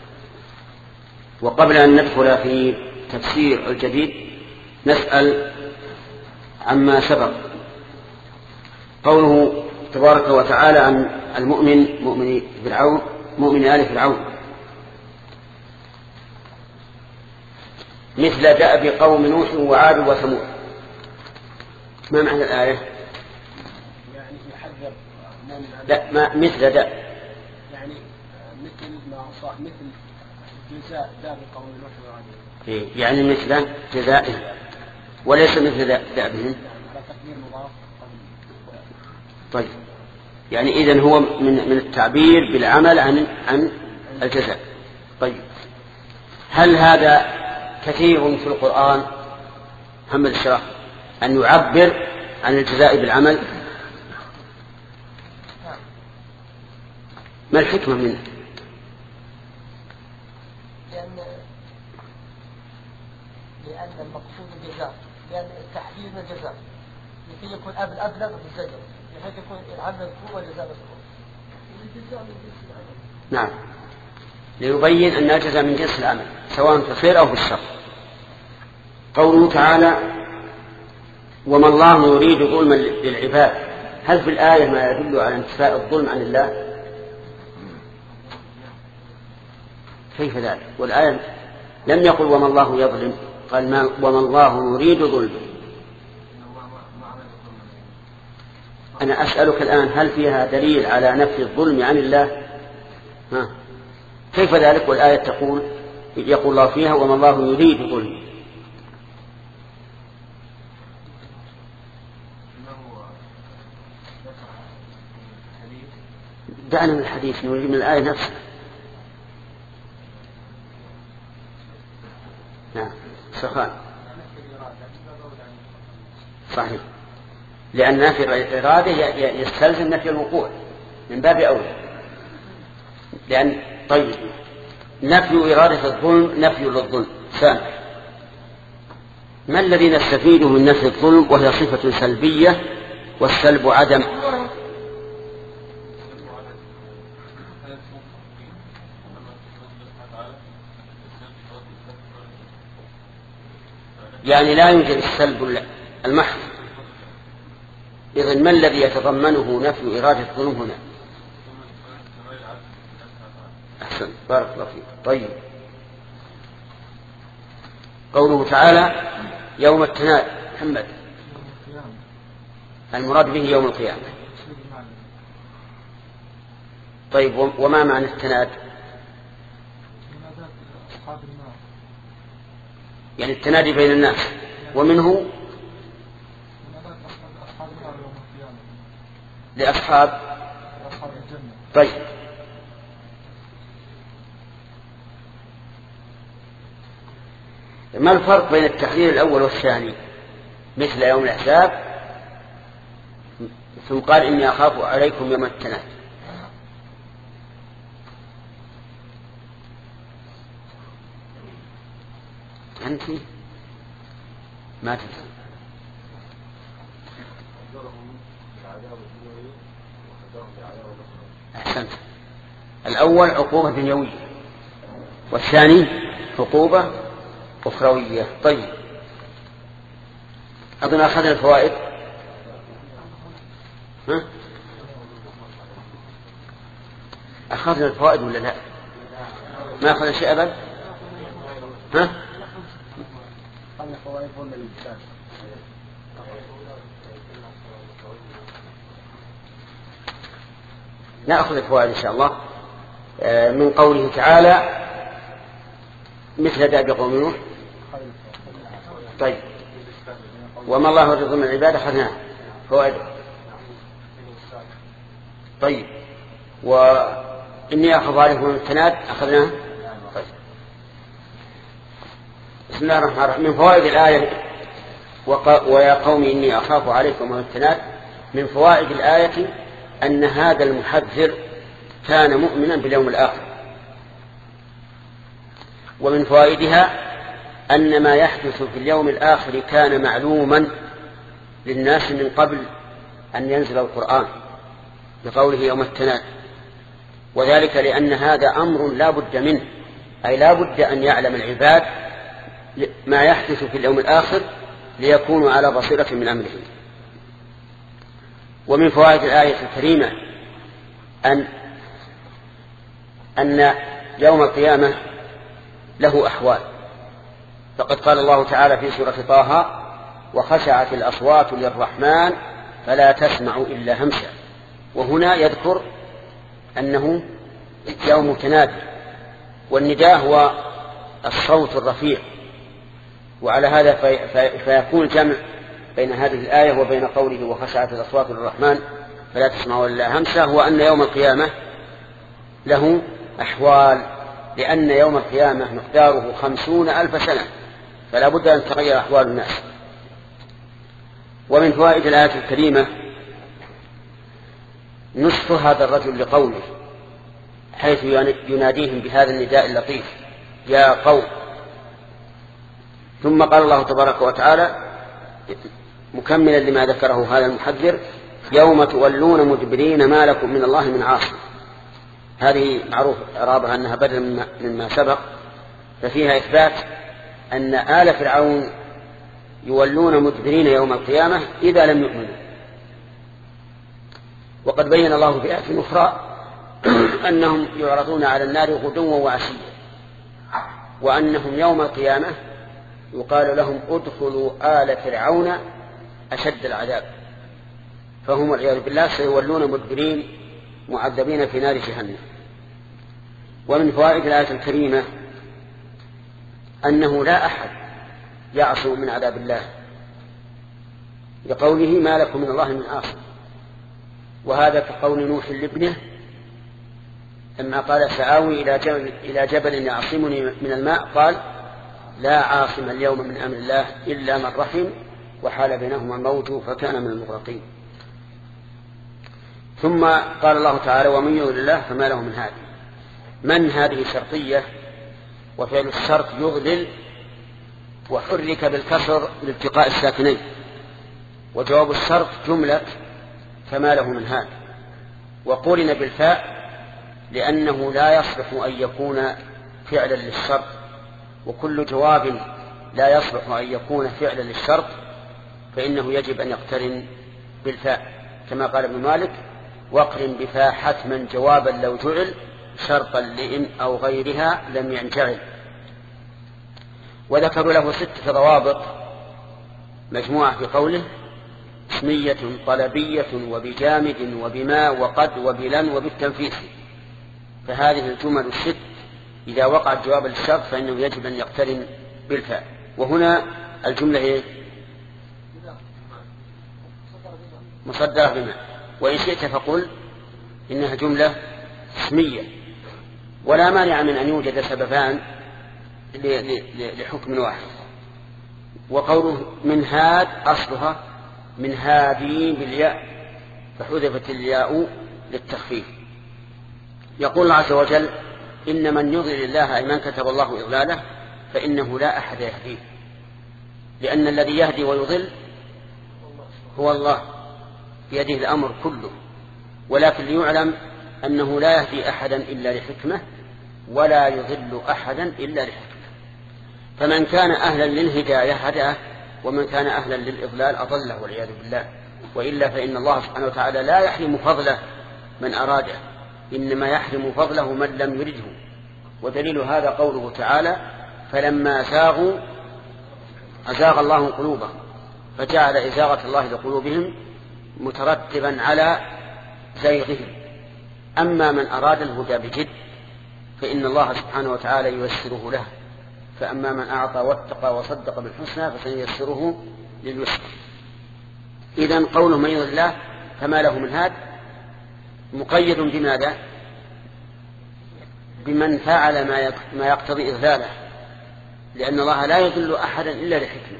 وقبل أن ندخل في تفسير الجديد نسأل عما سبق. قوله تبارك وتعالى عن المؤمن مؤمن فرعون مؤمن آل فرعون مثل دأب قوم نوح وعاد وثمود. ما معنى الآية؟ يعني يحذر لا ما مثل دأب يعني مثل ما صار مثل جزاء دأب قوم نوح وعاد إيه يعني مثل جزائهم وليس مثل دأبهم. طيب يعني إذن هو من من التعبير بالعمل عن عن الجزاء. طيب هل هذا كثير في القرآن محمد الشرح أن يعبر عن الجزاء بالعمل؟ ما الحكمة منه؟ لأن لأن المقصود الجزاء لأن التحديد من الجزاء لكي يكون أبل أبلغ بالزجر بحيث يكون العمل هو والجزاء مسؤول. نعم ليبين أن الجزاء من جنس العمل سواء في الخير أو في الشر. قوله تعالى: وما الله يريد ظلما للعباد. هل في الآية ما يدل على انتفاء الظلم عن الله؟ كيف ذلك؟ والآية لم يقل وما الله يظلم، قال ما وما الله يريد ظلما. أنا أسألك الآن هل فيها دليل على نفي الظلم عن الله؟ ها. كيف ذلك والآية تقول يقول الله فيها وما الله يريد ظلما؟ دعنا من الحديث نريد من الآية نفسها. نعم سخان صحيح لأن نفي الإرادة يستلزم نفي الوقوع من باب أولى. لأن طيب نفي إرادة الظلم نفي للظلم سامح. ما الذي نستفيده من نفي الظلم وهي صفة سلبية والسلب عدم؟ يعني لا يوجد السلب المحض. إذن ما الذي يتضمنه نفي إرادة الظلم هنا؟ أحسن بارك الله فيك. طيب قوله تعالى يوم التناد محمد المراد به يوم القيامة. طيب وما معنى التناد؟ يعني التنادي بين الناس ومنه لأصحاب طيب ما الفرق بين التحذير الأول والثاني؟ مثل يوم الحساب ثم قال إني أخاف عليكم يوم التناد. أنت ما تفهم. أحسنت. الأول عقوبة دنيوية والثاني عقوبة أخروية. طيب أظن أخذنا الفوائد. ها؟ أخذنا الفوائد ولا لا؟ ما أخذنا شيء أبدا. ها؟ نأخذ الفوائد إن شاء الله من قوله تعالى مثل دأب قوم نوح. طيب وما الله يريد من العباد أخذناه فوائد. طيب وإني أخاف عليكم التناد أخذناه. طيب. بسم الله الرحمن الرحيم. من فوائد الآية ويا قوم إني أخاف عليكم التناد، من فوائد الآية أن هذا المحذر كان مؤمنا باليوم الآخر. ومن فوائدها أن ما يحدث في اليوم الآخر كان معلوما للناس من قبل أن ينزل القرآن بقوله يوم التناد، وذلك لأن هذا أمر لا بد منه، أي لا بد أن يعلم العباد ما يحدث في اليوم الآخر ليكونوا على بصيرة من أمره. ومن فوائد الآية الكريمة أن أن يوم القيامة له أحوال، فقد قال الله تعالى في سورة طه: وخشعت الأصوات للرحمن فلا تسمع إلا همسا. وهنا يذكر أنه يوم تنادي، والنداء هو الصوت الرفيع، وعلى هذا في فيكون جمع بين هذه الآية وبين قوله وخشعت الأصوات للرحمن فلا تسمع إلا همسا، هو أن يوم القيامة له أحوال، لأن يوم القيامة مقداره خمسون ألف سنة، فلا بد أن تغير أحوال الناس. ومن فوائد الآية الكريمة نصف هذا الرجل لقوله، حيث يناديهم بهذا النداء اللطيف: يا قوم. ثم قال الله تبارك وتعالى مكملا لما ذكره هذا المحذر: يوم تولون مدبرين ما لكم من الله من عاصم. هذه معروف إعرابها أنها بدل مما سبق، ففيها إثبات أن آل فرعون يولون مدبرين يوم القيامة إذا لم يؤمنوا. وقد بين الله في آية أخرى أنهم يعرضون على النار غدوا وعشيا، وأنهم يوم القيامة يقال لهم ادخلوا آل فرعون أشد العذاب، فهم والعياذ بالله سيولون مدبرين معذبين في نار جهنم. ومن فوائد الآية الكريمة أنه لا أحد يعصم من عذاب الله، لقوله ما لكم من الله من عاصم. وهذا كقول نوح لابنه لما قال سآوي إلى جبل, إلى جبل يعصمني من الماء، قال لا عاصم اليوم من أمر الله إلا من رحم وحال بينهما الموج فكان من المغرقين. ثم قال الله تعالى ومن يضلل الله فما له من هادي. من هذه شرطية، وفعل الشرط يضلل وحرك بالكسر لالتقاء الساكنين، وجواب الشرط جملة فما له من هاد، وقورن بالفاء لأنه لا يصلح أن يكون فعلا للشرط، وكل جواب لا يصلح أن يكون فعلا للشرط فإنه يجب أن يقترن بالفاء، كما قال ابن مالك واقرن بفاء حتما جوابا لو جعل شرطا لإن أو غيرها لم ينجعل. وذكروا له ستة ضوابط مجموعة في قوله اسمية طلبية وبجامد وبما وقد وبلن وبالتنفيس. فهذه الجمل الست إذا وقعت جواب للشرط فإنه يجب أن يقترن بالفاء. وهنا الجملة هي مصدرة بما، وإن شئت فقل إنها جملة اسمية، ولا مانع من أن يوجد سببان لحكم واحد. وقوله من هاد أصلها من هادي بالياء فحذفت الياء للتخفيف. يقول الله عز وجل إن من يضلل الله أي من كتب الله إضلاله فإنه لا أحد يهديه، لأن الذي يهدي ويضل هو الله بيده الأمر كله، ولكن ليعلم أنه لا يهدي أحدا إلا لحكمة ولا يضل أحدا إلا لحكمة. فمن كان أهلا للهداية هداه، ومن كان أهلا للإضلال أضله والعياذ بالله. وإلا فإن الله سبحانه وتعالى لا يحرم فضله من أراده، إنما يحرم فضله من لم يرده. ودليل هذا قوله تعالى فلما زاغوا أزاغ الله قلوبهم فجعل إزاغة الله لقلوبهم مترتبا على زيغهم. أما من أراد الهدى بجد فإن الله سبحانه وتعالى ييسره له، فأما من أعطى واتقى وصدق بالحسنى فسنيسره لليسر. إذن قوله من يضل الله فما له من هاد مقيد بماذا؟ بمن فعل ما يقتضي إضلاله، لأن الله لا يضل أحدا إلا لحكمة.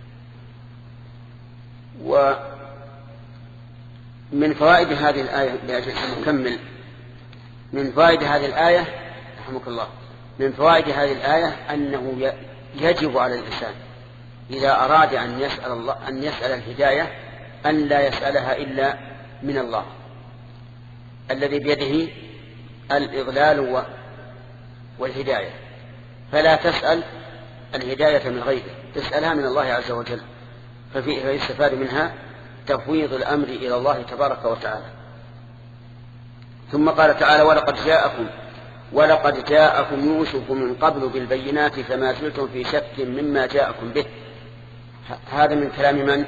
ومن فوائد هذه الآية لأجل أن نكمل، من فوائد هذه الآية رحمك الله من فوائد هذه الآية أنه يجب على الإنسان إذا أراد أن يسأل الله أن يسأل الهداية أن لا يسألها إلا من الله الذي بيده الإضلال والهداية، فلا تسأل الهداية من غيره، تسألها من الله عز وجل، فيستفاد منها تفويض الأمر إلى الله تبارك وتعالى. ثم قال تعالى ولقد جاءكم ولقد جاءكم يوسف من قبل بالبينات فما زلتم في شك مما جاءكم به. هذا من كلام من؟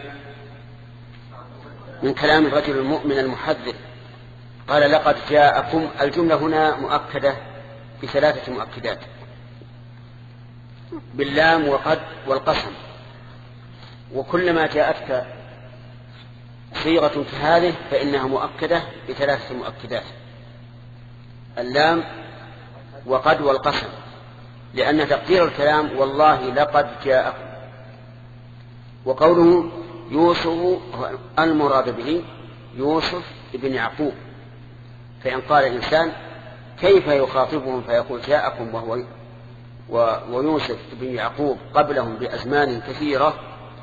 من كلام الرجل المؤمن المحذر. قال لقد جاءكم، الجملة هنا مؤكدة بثلاثة مؤكدات باللام وقد والقسم، وكلما جاءتك صيغة كهذه فإنها مؤكدة بثلاثة مؤكدات، اللام وقد والقسم، لأن تقدير الكلام والله لقد جاءكم. وقوله يوسف المراد به يوسف ابن يعقوب، فإن قال الإنسان كيف يخاطبهم فيقول جاءكم وهو ويوسف ابن يعقوب قبلهم بأزمان كثيرة،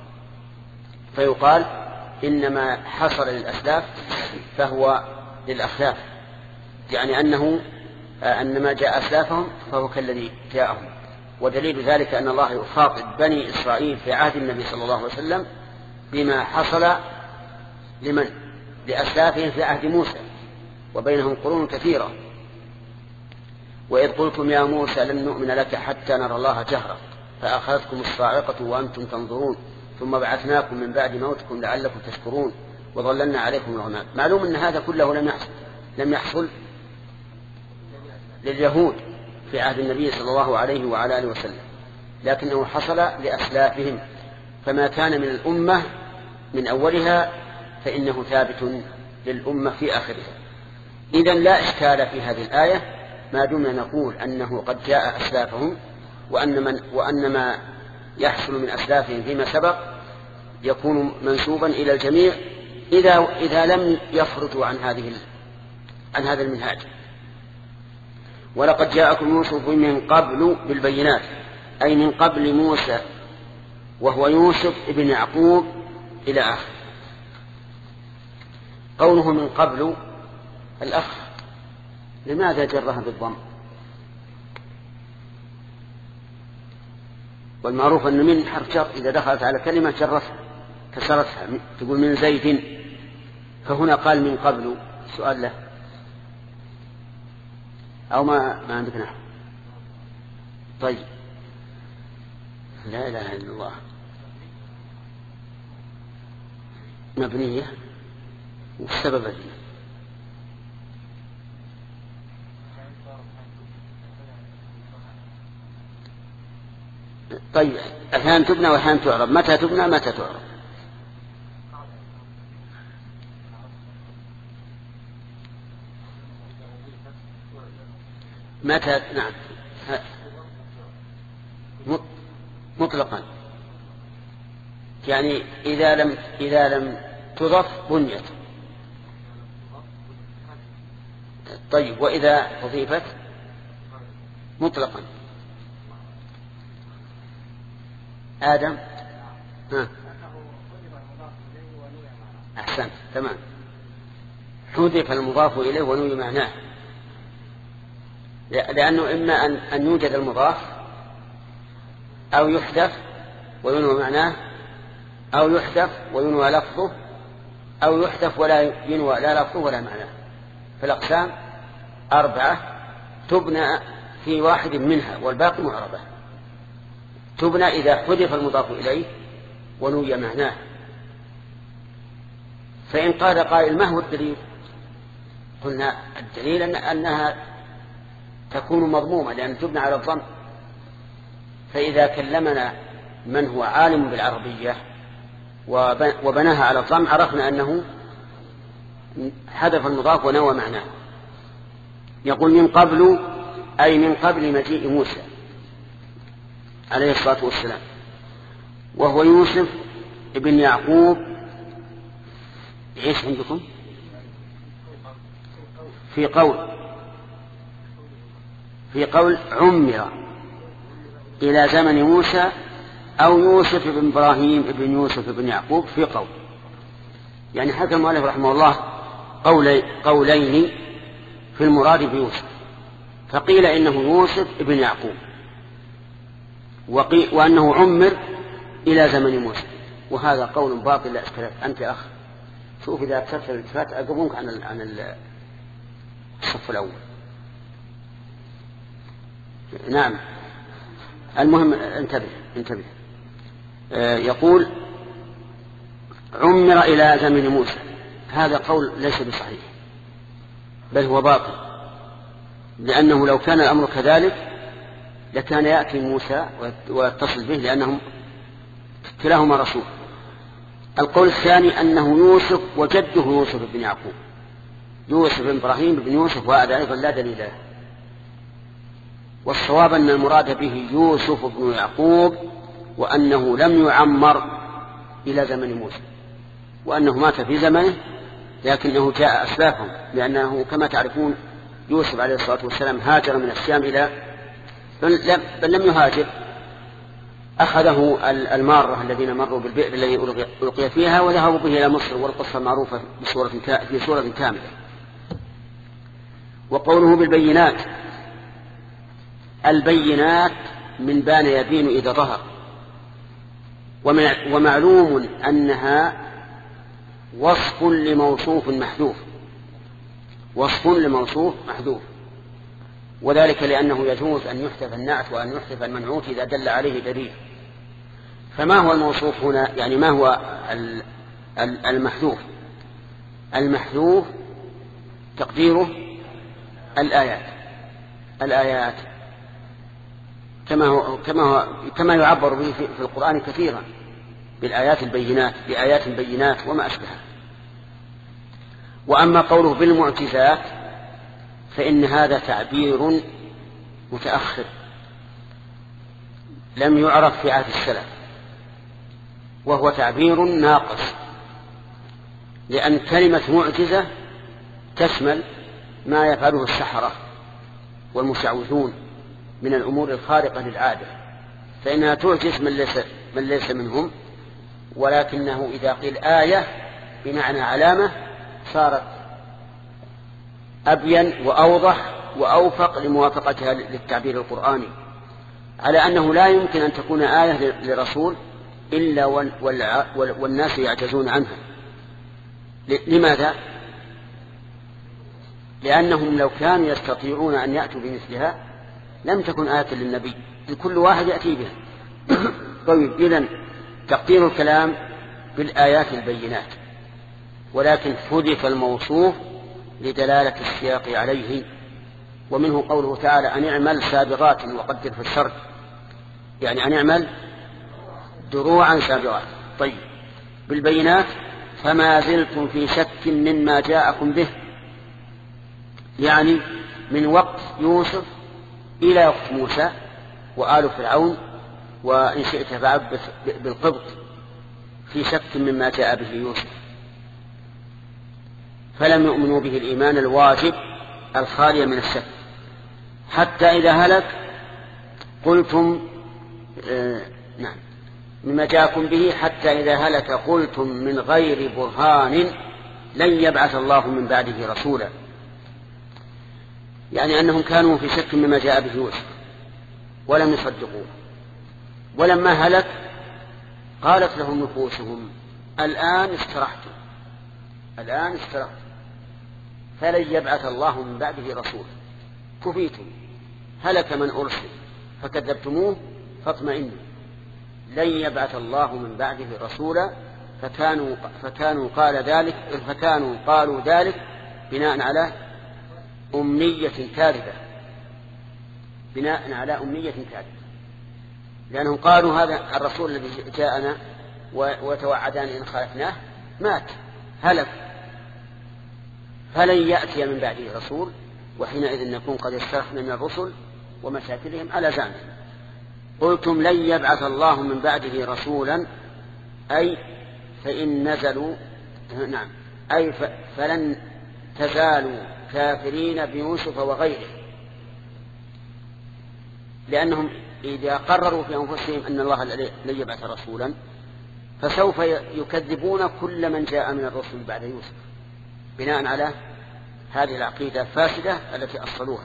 فيقال إنما حصل للأسلاف فهو للأخلاف، يعني أنه أنما جاء أسلافهم فهو كالذي جاءهم. ودليل ذلك أن الله يخاطب بني إسرائيل في عهد النبي صلى الله عليه وسلم بما حصل لمن؟ لأسلافهم في عهد موسى، وبينهم قرون كثيرة. وإذ قلتم يا موسى لن نؤمن لك حتى نرى الله جهرا فأخذتكم الصاعقة وأنتم تنظرون ثم بعثناكم من بعد موتكم لعلكم تشكرون وظللنا عليكم الغمام. معلوم أن هذا كله لم يحصل لم يحصل لليهود في عهد النبي صلى الله عليه وعلى آله وسلم، لكنه حصل لأسلافهم، فما كان من الأمة من أولها فإنه ثابت للأمة في آخرها. إذن لا إشكال في هذه الآية ما دمنا نقول أنه قد جاء أسلافهم، وأن, من وأن ما يحصل من أسلافهم فيما سبق يكون منسوبا إلى الجميع إذا, إذا لم يخرجوا عن, هذه عن هذا المنهاج. ولقد جاءكم يوسف من قبل بالبينات، أي من قبل موسى وهو يوسف ابن يعقوب إلى آخر. قوله من قبل الأخ لماذا جرها بالضم؟ والمعروف أن من حرف جر إذا دخلت على كلمة جرتها كسرتها، تقول من زيد، فهنا قال من قبل. سؤال له أو ما ما عندك نحو؟ طيب لا إله إلا الله مبنية والسبب فيه. طيب أحيانا تبنى وأحيانا تعرب، متى تبنى متى تعرب؟ متى؟ نعم مطلقا، يعني إذا لم إذا لم تضف بنيت. طيب وإذا أضيفت مطلقا؟ آدم ها أحسن تمام، حذف المضاف إليه ونوي معناه، لأنه إما أن, أن يوجد المضاف أو يحذف وينوى معناه، أو يحذف وينوى لفظه، أو يحذف ولا ينوى لا لفظه ولا معناه. فالأقسام أربعة تبنى في واحد منها والباقي معربة. تبنى إذا حذف المضاف إليه ونوي معناه. فإن قال قائل ما هو الدليل؟ قلنا الدليل أن أنها تكون مضمومة لأن تبنى على الضم، فإذا كلمنا من هو عالم بالعربية وبناها على الضم عرفنا أنه حذف المضاف ونوى معناه. يقول من قبل أي من قبل مجيء موسى عليه الصلاة والسلام، وهو يوسف ابن يعقوب. ايش عندكم في قول في قول عمر إلى زمن موسى أو يوسف بن إبراهيم ابن يوسف بن يعقوب في قول، يعني حكى المؤلف رحمه الله قولي قولين في المراد بيوسف، فقيل إنه يوسف ابن يعقوب وأنه عمر إلى زمن موسى، وهذا قول باطل لا إشكال. أنت يا أخ شوف إذا أكثرت الالتفات أقومك عن عن الصف الأول. نعم المهم انتبه انتبه آه يقول عمر إلى زمن موسى، هذا قول ليس بصحيح بل هو باطل، لأنه لو كان الأمر كذلك لكان يأتي موسى ويتصل به لأنهم كلاهما رسول. القول الثاني أنه يوسف وجده يوسف بن يعقوب، يوسف بن إبراهيم بن يوسف، وهذا أيضا لا دليل له. والصواب أن المراد به يوسف بن يعقوب وأنه لم يعمر إلى زمن موسى، وأنه مات في زمنه لكنه جاء أسلافهم، لأنه كما تعرفون يوسف عليه الصلاة والسلام هاجر من الشام إلى بل لم يهاجر، أخذه المارة الذين مروا بالبئر الذي ألقي فيها وذهبوا به إلى مصر، والقصة معروفة في سورة كاملة. وقوله بالبينات، البينات من بان يبين إذا ظهر، ومعلوم أنها وصف لموصوف محذوف، وصف لموصوف محذوف، وذلك لأنه يجوز أن يحذف النعت وأن يحذف المنعوت إذا دل عليه دليل. فما هو الموصوف هنا؟ يعني ما هو المحذوف؟ المحذوف تقديره الآيات، الآيات كما هو كما هو كما يعبر به في القرآن كثيرا بالآيات البينات، بآيات بينات وما أشبهها. وأما قوله بالمعجزات فإن هذا تعبير متأخر لم يعرف في عهد السلف، وهو تعبير ناقص، لأن كلمة معجزة تشمل ما يفعله السحرة والمشعوذون من الأمور الخارقة للعادة، فإنها تعجز من ليس, من ليس منهم، ولكنه إذا قيل آية بمعنى علامة صارت أبين وأوضح وأوفق لموافقتها للتعبير القرآني، على أنه لا يمكن أن تكون آية لرسول إلا والناس يعجزون عنها. لماذا؟ لأنهم لو كانوا يستطيعون أن يأتوا بمثلها لم تكن آية للنبي، كل واحد يأتي بها. طيب إذن تقدير الكلام بالآيات البينات، ولكن حذف الموصوف لدلالة السياق عليه. ومنه قوله تعالى أن اعمل سابغات وقدر في السرد، يعني أن اعمل دروعا سابغات. طيب بالبينات فما زلتم في شك مما جاءكم به، يعني من وقت يوسف إلى وقت موسى وآل فرعون، وإن شئت فعبث بالقبط، في شك مما جاء به يوسف، فلم يؤمنوا به الإيمان الواجب الخالي من الشك، حتى إذا هلك قلتم آه نعم مما جاءكم به حتى إذا هلك قلتم من غير برهان لن يبعث الله من بعده رسولا، يعني أنهم كانوا في شك مما جاء به يوسف ولم يصدقوه. ولما هلك قالت لهم نفوسهم الآن استرحتم الآن استرحتم فلن يبعث الله من بعده رسولا، كفيتم، هلك من أرسل فكذبتموه فاطمئنوا، لن يبعث الله من بعده رسولا، فكانوا, فكانوا, قال ذلك فكانوا قالوا ذلك بناء على أمنية كاذبة، بناء على أمنية كاذبة. لأنهم قالوا هذا الرسول الذي جاءنا وتوعدان إن خالفناه مات هلك، فلن يأتي من بعده رسول، وحينئذ نكون قد استرحنا من الرسل ومشاكلهم على زعمهم. قلتم لن يبعث الله من بعده رسولا، أي فإن نزلوا نعم أي فلن تزالوا كافرين بيوسف وغيره، لأنهم إذا قرروا في أنفسهم أن الله لن يبعث رسولا فسوف يكذبون كل من جاء من الرسل بعد يوسف بناء على هذه العقيدة الفاسدة التي أصلوها.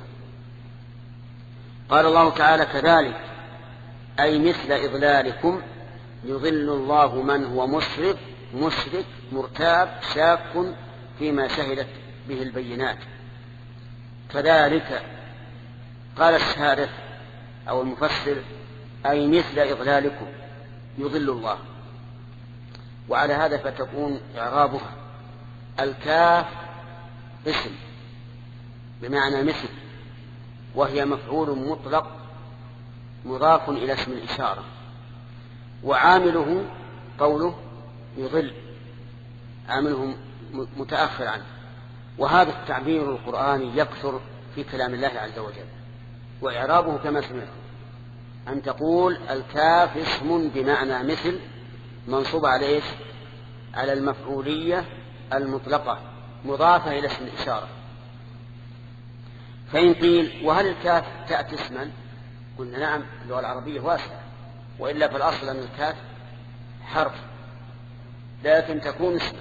قال الله تعالى كذلك أي مثل إضلالكم يضل الله من هو مسرف مشرك مرتاب شاك فيما شهدت به البينات. كذلك قال الشارح أو المفسر أي مثل إضلالكم يضل الله، وعلى هذا فتكون إعرابها الكاف اسم بمعنى مثل، وهي مفعول مطلق مضاف إلى اسم الإشارة، وعامله قوله يضل عامله متأخر عنه. وهذا التعبير القرآني يكثر في كلام الله عز وجل، وإعرابه كما سمعت أن تقول الكاف اسم بمعنى مثل منصوب على إيش؟ على المفعولية المطلقة مضافة إلى اسم الإشارة. فإن قيل وهل الكاف تأتي اسما؟ قلنا نعم، اللغة العربية واسعة، وإلا فالأصل أن الكاف حرف لكن تكون اسما.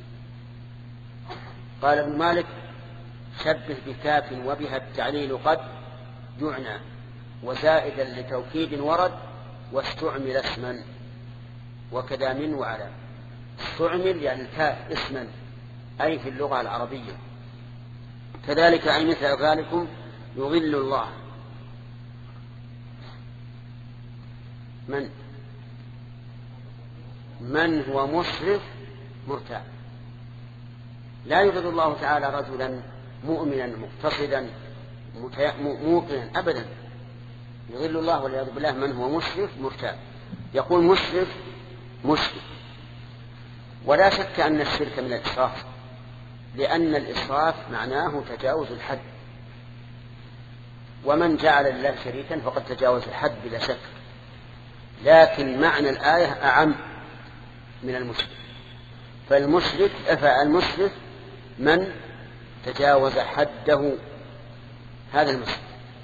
قال ابن مالك شبه بكاف وبها التعليل قد جعنا وزائدا لتوكيد ورد واستعمل اسما وكذا من وعلى. استعمل يعني الكاف اسما أي في اللغة العربية. كذلك أي مثل ذلكم يضل الله من من هو مسرف مرتاب. لا يضل الله تعالى رجلا مؤمنا مقتصدا موقنا أبدا، يضل الله والعياذ بالله من هو مسرف مرتاب. يقول مسرف مشرك، ولا شك أن الشرك من الإسراف، لأن الإسراف معناه تجاوز الحد، ومن جعل الله شريكا فقد تجاوز الحد بلا شك. لكن معنى الآية أعم من المشرك، فالمشرك فالمسرف من تجاوز حده هذا المشرك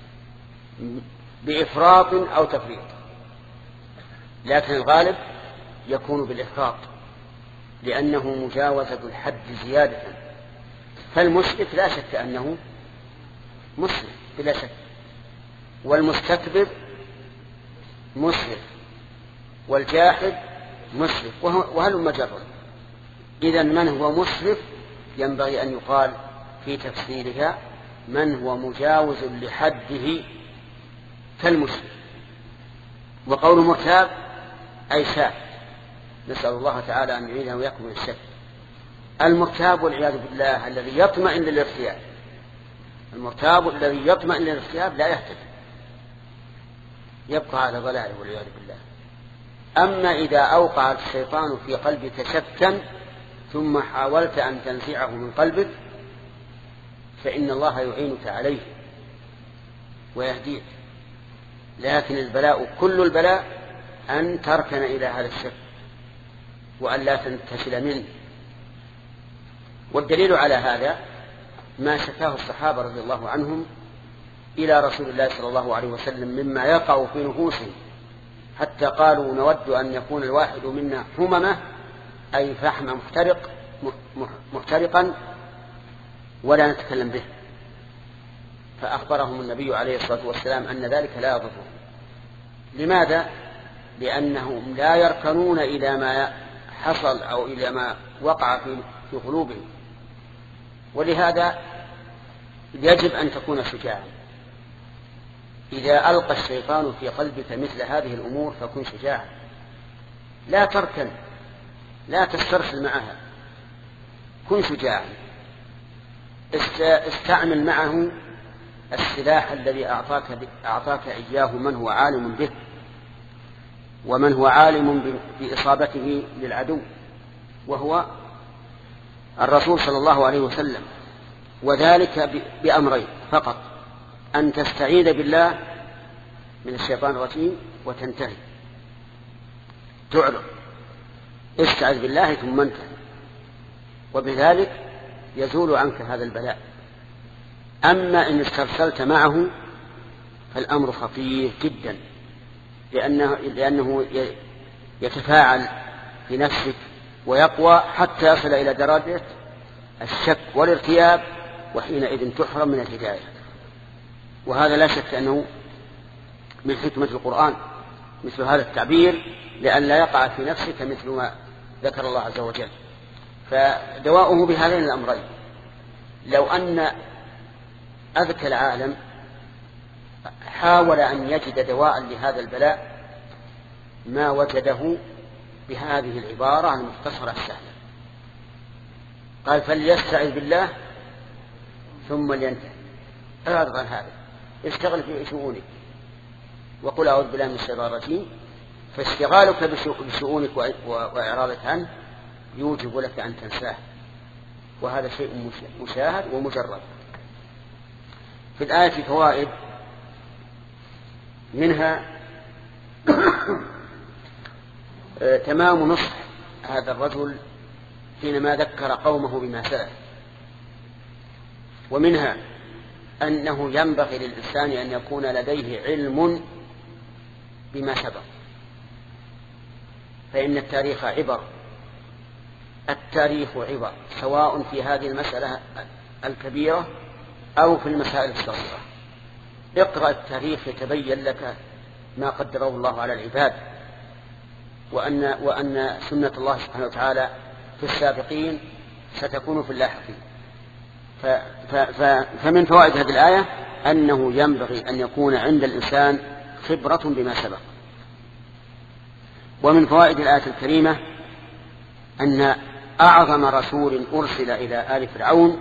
بإفراط أو تفريط، لكن الغالب يكون بالإفراط لأنه مجاوزة الحد زيادة. فالمشرك لا شك أنه مسرف بلا شك، والمستكبر مسرف، والجاحد مسرف، وهل مجرد. إذن من هو مسرف ينبغي أن يقال في تفسيرها من هو مجاوز لحده كالمسرف. وقول مرتاب أي شاك، نسأل الله تعالى أن يعينه ويقوم من الشك. المرتاب والعياذ بالله الذي يطمئن للارتياب، المرتاب الذي يطمئن للارتياب لا يهتدي، يبقى على ضلاله والعياذ بالله. أما إذا أوقع الشيطان في قلبك شكا ثم حاولت أن تنزعه من قلبك فإن الله يعينك عليه ويهديك. لكن البلاء كل البلاء أن تركن إلى هذا الشك وأن لا تنتشل منه. والدليل على هذا ما شكاه الصحابة رضي الله عنهم إلى رسول الله صلى الله عليه وسلم مما يقع في نفوسهم، حتى قالوا نود أن يكون الواحد منا حممة أي فحم محترق محترقا ولا نتكلم به. فأخبرهم النبي عليه الصلاة والسلام أن ذلك لا يضرهم. لماذا؟ لأنهم لا يركنون إلى ما حصل أو إلى ما وقع في قلوبهم. ولهذا يجب أن تكون شجاعا. إذا ألقى الشيطان في قلبك مثل هذه الأمور فكن شجاعا، لا تركن، لا تسترسل معها، كن شجاعا، استعمل معه السلاح الذي أعطاك, أعطاك إياه من هو عالم به، ومن هو عالم بإصابته للعدو وهو الرسول صلى الله عليه وسلم، وذلك بأمرين فقط: أن تستعيذ بالله من الشيطان الرجيم وتنتهي، تعرض، استعذ بالله ثم انتهي، وبذلك يزول عنك هذا البلاء. أما إن استرسلت معه فالأمر خطير جدا، لأنه, لأنه يتفاعل في نفسك ويقوى حتى يصل إلى درجة الشك والارتياب، وحينئذ تحرم من الهداية. وهذا لا شك أنه من حكمة القرآن مثل هذا التعبير، لأن لا يقع في نفسك مثل ما ذكر الله عز وجل. فدواؤه بهذين الأمرين. لو أن أذكى العالم حاول أن يجد دواء لهذا البلاء ما وجده بهذه العبارة المختصرة السهلة. قال: فليستعذ بالله ثم لينتهي. اعرض عن هذا، اشتغل في شؤونك وقل أعوذ بالله من الشيطان الرجيم. فاشتغالك بشؤونك وإعراضك عنه يوجب لك أن تنساه، وهذا شيء مشاهد ومجرد. في الآية فوائد، منها تمام نصح هذا الرجل حينما ذكر قومه بما سلف، ومنها أنه ينبغي للإنسان أن يكون لديه علم بما سبق، فإن التاريخ عبر، التاريخ عبر سواء في هذه المسألة الكبيرة أو في المسائل الصغيرة. اقرأ التاريخ يتبين لك ما قدره الله على العباد، وأن, وأن سنة الله سبحانه وتعالى في السابقين ستكون في اللاحقين. فمن فوائد هذه الآية أنه ينبغي أن يكون عند الإنسان خبرة بما سبق. ومن فوائد الآية الكريمة أن أعظم رسول أرسل إلى آل فرعون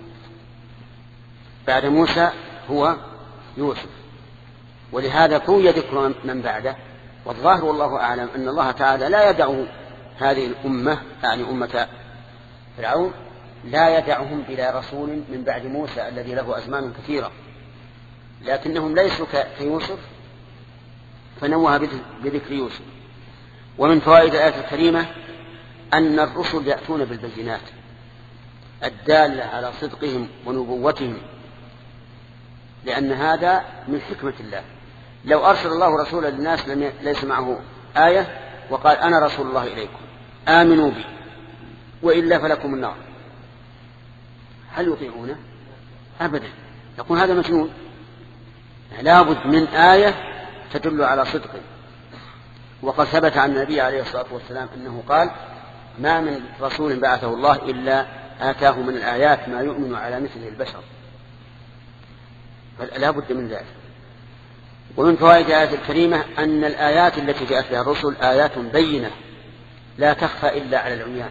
بعد موسى هو يوسف، ولهذا كون يذكر من بعده. والظاهر والله أعلم أن الله تعالى لا يدع هذه الأمة، يعني أمة فرعون، لا يدعهم بلا رسول من بعد موسى الذي له أزمان كثيرة، لكنهم ليسوا كيوسف فنوه بذكر يوسف. ومن فوائد الآية الكريمة أن الرسل يأتون بالبينات الدالة على صدقهم ونبوتهم، لأن هذا من حكمة الله. لو أرسل الله رسولا للناس ليس معه آية وقال: أنا رسول الله إليكم آمنوا بي وإلا فلكم النار، هل يطيعونه؟ أبدا، يقول هذا مجنون. لابد من آية تدل على صدقه. وقد ثبت عن النبي عليه الصلاة والسلام أنه قال: ما من رسول بعثه الله إلا آتاه من الآيات ما يؤمن على مثله البشر، فلا بد من ذلك. ومن فوائد الآية الكريمة أن الآيات التي جاءت بها الرسل آيات بينة لا تخفى إلا على العميان،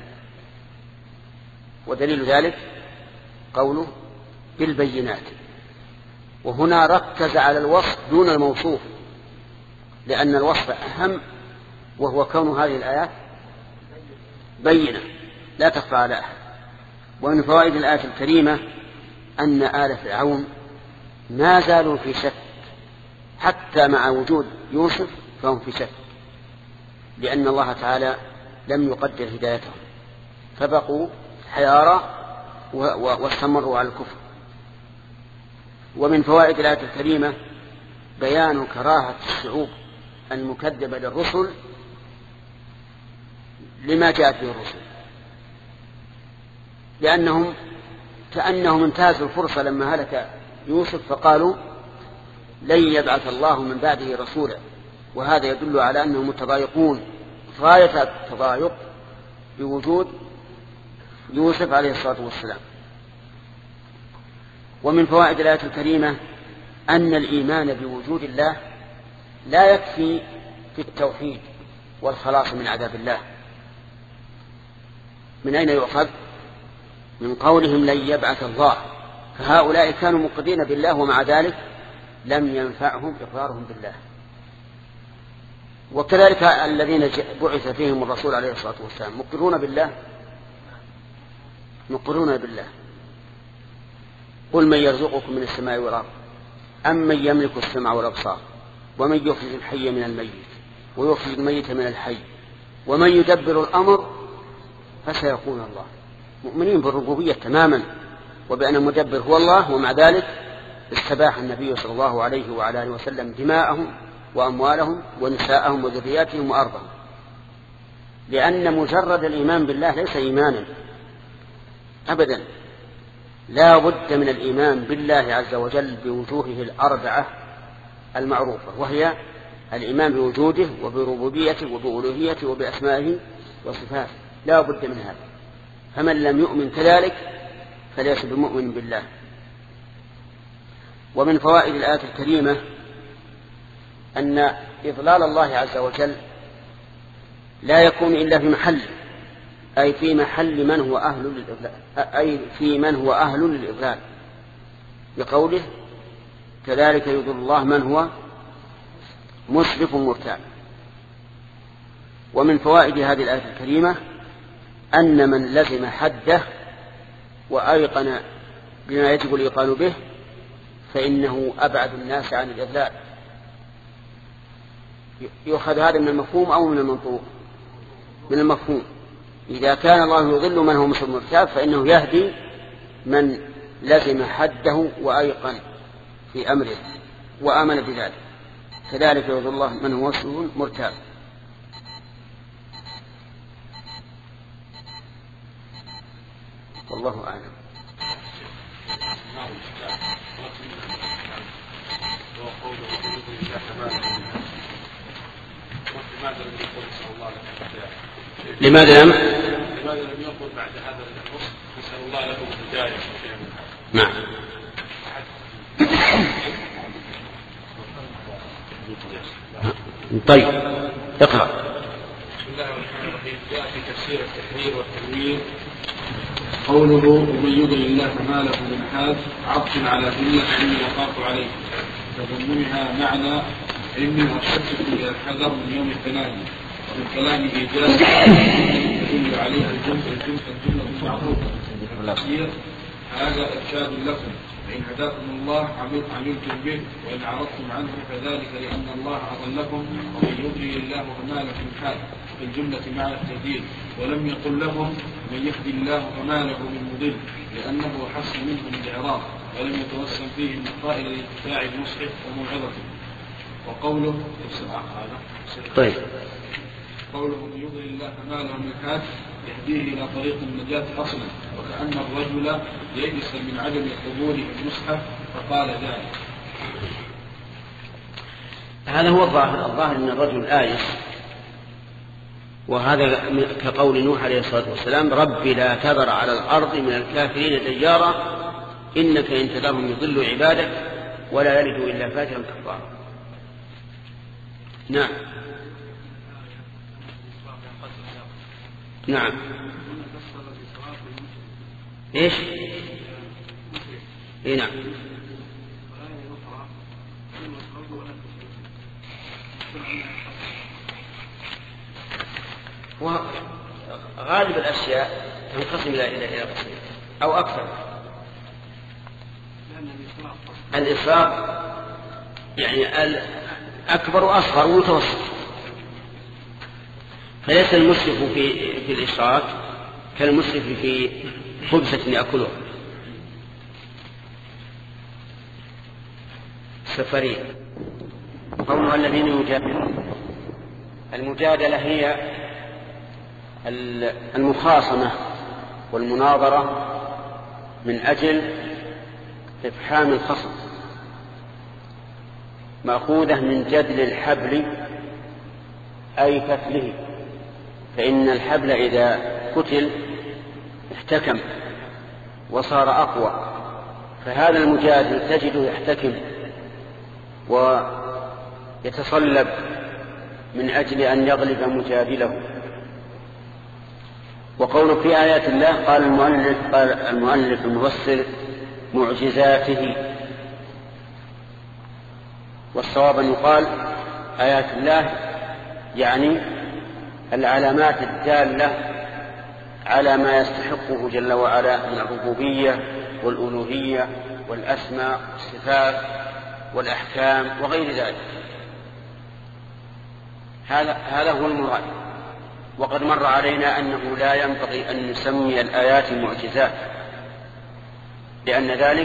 ودليل ذلك قوله بالبينات. وهنا ركز على الوصف دون الموصوف، لأن الوصف أهم، وهو كون هذه الآيات بينة لا تخفى على أحد. ومن فوائد الآية الكريمة أن آل فرعون ما زالوا في شك حتى مع وجود يوسف، فهم في شك، لأن الله تعالى لم يقدر هدايتهم، فبقوا حيارى واستمروا على الكفر. ومن فوائد الآية الكريمة بيان كراهة الشعوب المكذبة للرسل لما جاءت به الرسل، لأنهم كأنهم انتهزوا الفرصة لما هلك يوسف فقالوا لن يبعث الله من بعده رسولا، وهذا يدل على أنهم متضايقون غاية التضايق بوجود يوسف عليه الصلاة والسلام. ومن فوائد الآية الكريمة أن الإيمان بوجود الله لا يكفي في التوحيد والخلاص من عذاب الله. من أين يؤخذ؟ من قولهم لن يبعث الله، فهؤلاء كانوا مقرين بالله ومع ذلك لم ينفعهم إقرارهم بالله. وكذلك الذين بعث فيهم الرسول عليه الصلاة والسلام مقرون بالله مقرون بالله. قل من يرزقكم من السماء والأرض أم من يملك السمع والأبصار ومن يخرج الحي من الميت ويخرج الميت من الحي ومن يدبر الأمر فسيقول الله. مؤمنين بالربوبية تماما وبأن المدبر هو الله، ومع ذلك استباح النبي صلى الله عليه وعلى آله وسلم دماءهم وأموالهم ونساءهم وذرياتهم وأرضهم، لأن مجرد الإيمان بالله ليس إيمانا أبدا، لا بد من الإيمان بالله عز وجل بوجوهه الأربعة المعروفة، وهي الإيمان بوجوده وبربوبيته وبألوهيته وبأسمائه وصفاته، لا بد من هذا. فمن لم يؤمن كذلك فليس بمؤمن بالله. ومن فوائد الآية الكريمة أن إضلال الله عز وجل لا يكون إلا في محل، أي في محل من هو أهل للإضلال، أي في من هو أهل للإضلال، بقوله كذلك يضل الله من هو مسرف مرتاب. ومن فوائد هذه الآية الكريمة أن من لزم حده وأيقن بما يجب الإيقان به فإنه أبعد الناس عن الإضلال. يؤخذ هذا من المفهوم أو من المنطوق؟ من المفهوم. إذا كان الله يضل من هو مسرف مرتاب فإنه يهدي من لزم حده وأيقن في أمره وآمن بذلك. كذلك يضل الله من هو مسرف مرتاب. والله أعلم. لماذا لم لماذا لم يقل بعد هذا النص نسأل الله لكم الهداية؟ نعم. طيب اقرأ. بسم الله الرحمن الرحيم. جاء في تفسير التحرير والتنوير قوله ومن يضلل الله فما له من هاد عطف على جملة إني وقعت عليه تضمنها معنى إني وشدت إلى الحذر من يوم التنادي، ومن كلام إيجاز يدل عليها الجملة الجملة الجملة المعروفة التفسير هذا إرشاد لكم، فإن هداكم الله عملتم به وإن عرضتم عنه فذلك لأن الله أضلكم، ومن يضلل الله فما له من هاد في الجملة مع التهديد، ولم يقل لهم من يهدي الله فما له من مضل لأنه حس منهم الإعراض، ولم يتوسم فيه النقائل لاتباع المصحف وموعظته. وقوله طيب قوله من يضلل الله فما له من هاد يهديه إلى طريق النجاة أصلا، وكأن الرجل يئس من عدم قبوله المصحف فقال ذلك. هذا هو الظاهر. الظاهر أن الرجل آيس، وهذا كقول نوح عليه الصلاة والسلام رب لا تذر على الأرض من الكافرين ديارا إنك إن تذرهم يضلوا عبادك ولا يلدوا إلا فاجرا كفارا. نعم نعم ايش اي نعم وغالب الاشياء تنقسم الى الى الى قسمين او اكثر. الاسراف يعني الاكبر واصغر ومتوسط، فليس المسرف في في الإشراك كالمسرف في خبزة يأكلها. سفرين قولها الذين يجادلون. المجادلة هي المخاصمة والمناظرة من أجل إفحام الخصم، مأخوذة من جدل الحبل أي فتله، فإن الحبل إذا كتل احتكم وصار أقوى، فهذا المجادل تجده يحتكم ويتصلب من أجل أن يغلب مجادله. وقول في آيات الله قال المؤلف قال المؤلف المفسر معجزاته، والصواب أن يقال آيات الله يعني العلامات الدالة على ما يستحقه جل وعلا من الربوبية والألوهية والأسماء والصفات والأحكام وغير ذلك. هذا هذا هو المراد. وقد مر علينا أنه لا ينبغي أن نسمي الآيات معجزات، لأن ذلك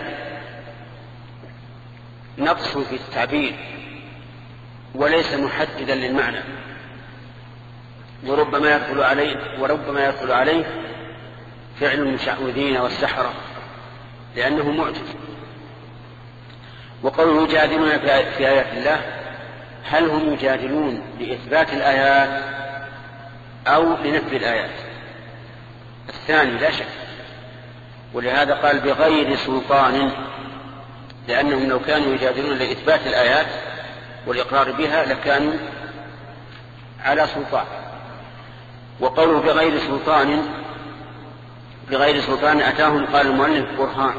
نقص في التعبير وليس محددا للمعنى، وربما يدخل عليه وربما يدخل عليه فعل المشعوذين والسحرة لأنه معجز. وقالوا يجادلون في آيات الله، هل هم يجادلون لإثبات الآيات أو لنفي الآيات؟ الثاني لا شك. ولهذا قال بغير سلطان، لأنهم لو كانوا يجادلون لإثبات الآيات والإقرار بها لكانوا على سلطان. وقالوا بغير سلطان، بغير سلطان أتاهم قال المؤلف برهان،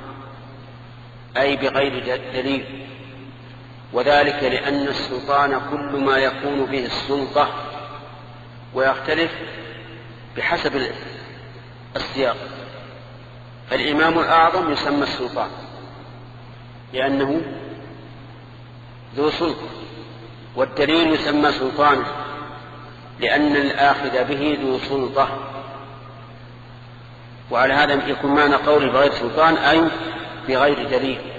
أي بغير دليل. وذلك لأن السلطان كل ما يكون به السلطة، ويختلف بحسب السياق. فالإمام الأعظم يسمى السلطان لأنه ذو سلطة، والدليل يسمى سلطان لأن الآخذ به ذو سلطة. وعلى هذا يكون معنى قوله بغير سلطان أي بغير دليل.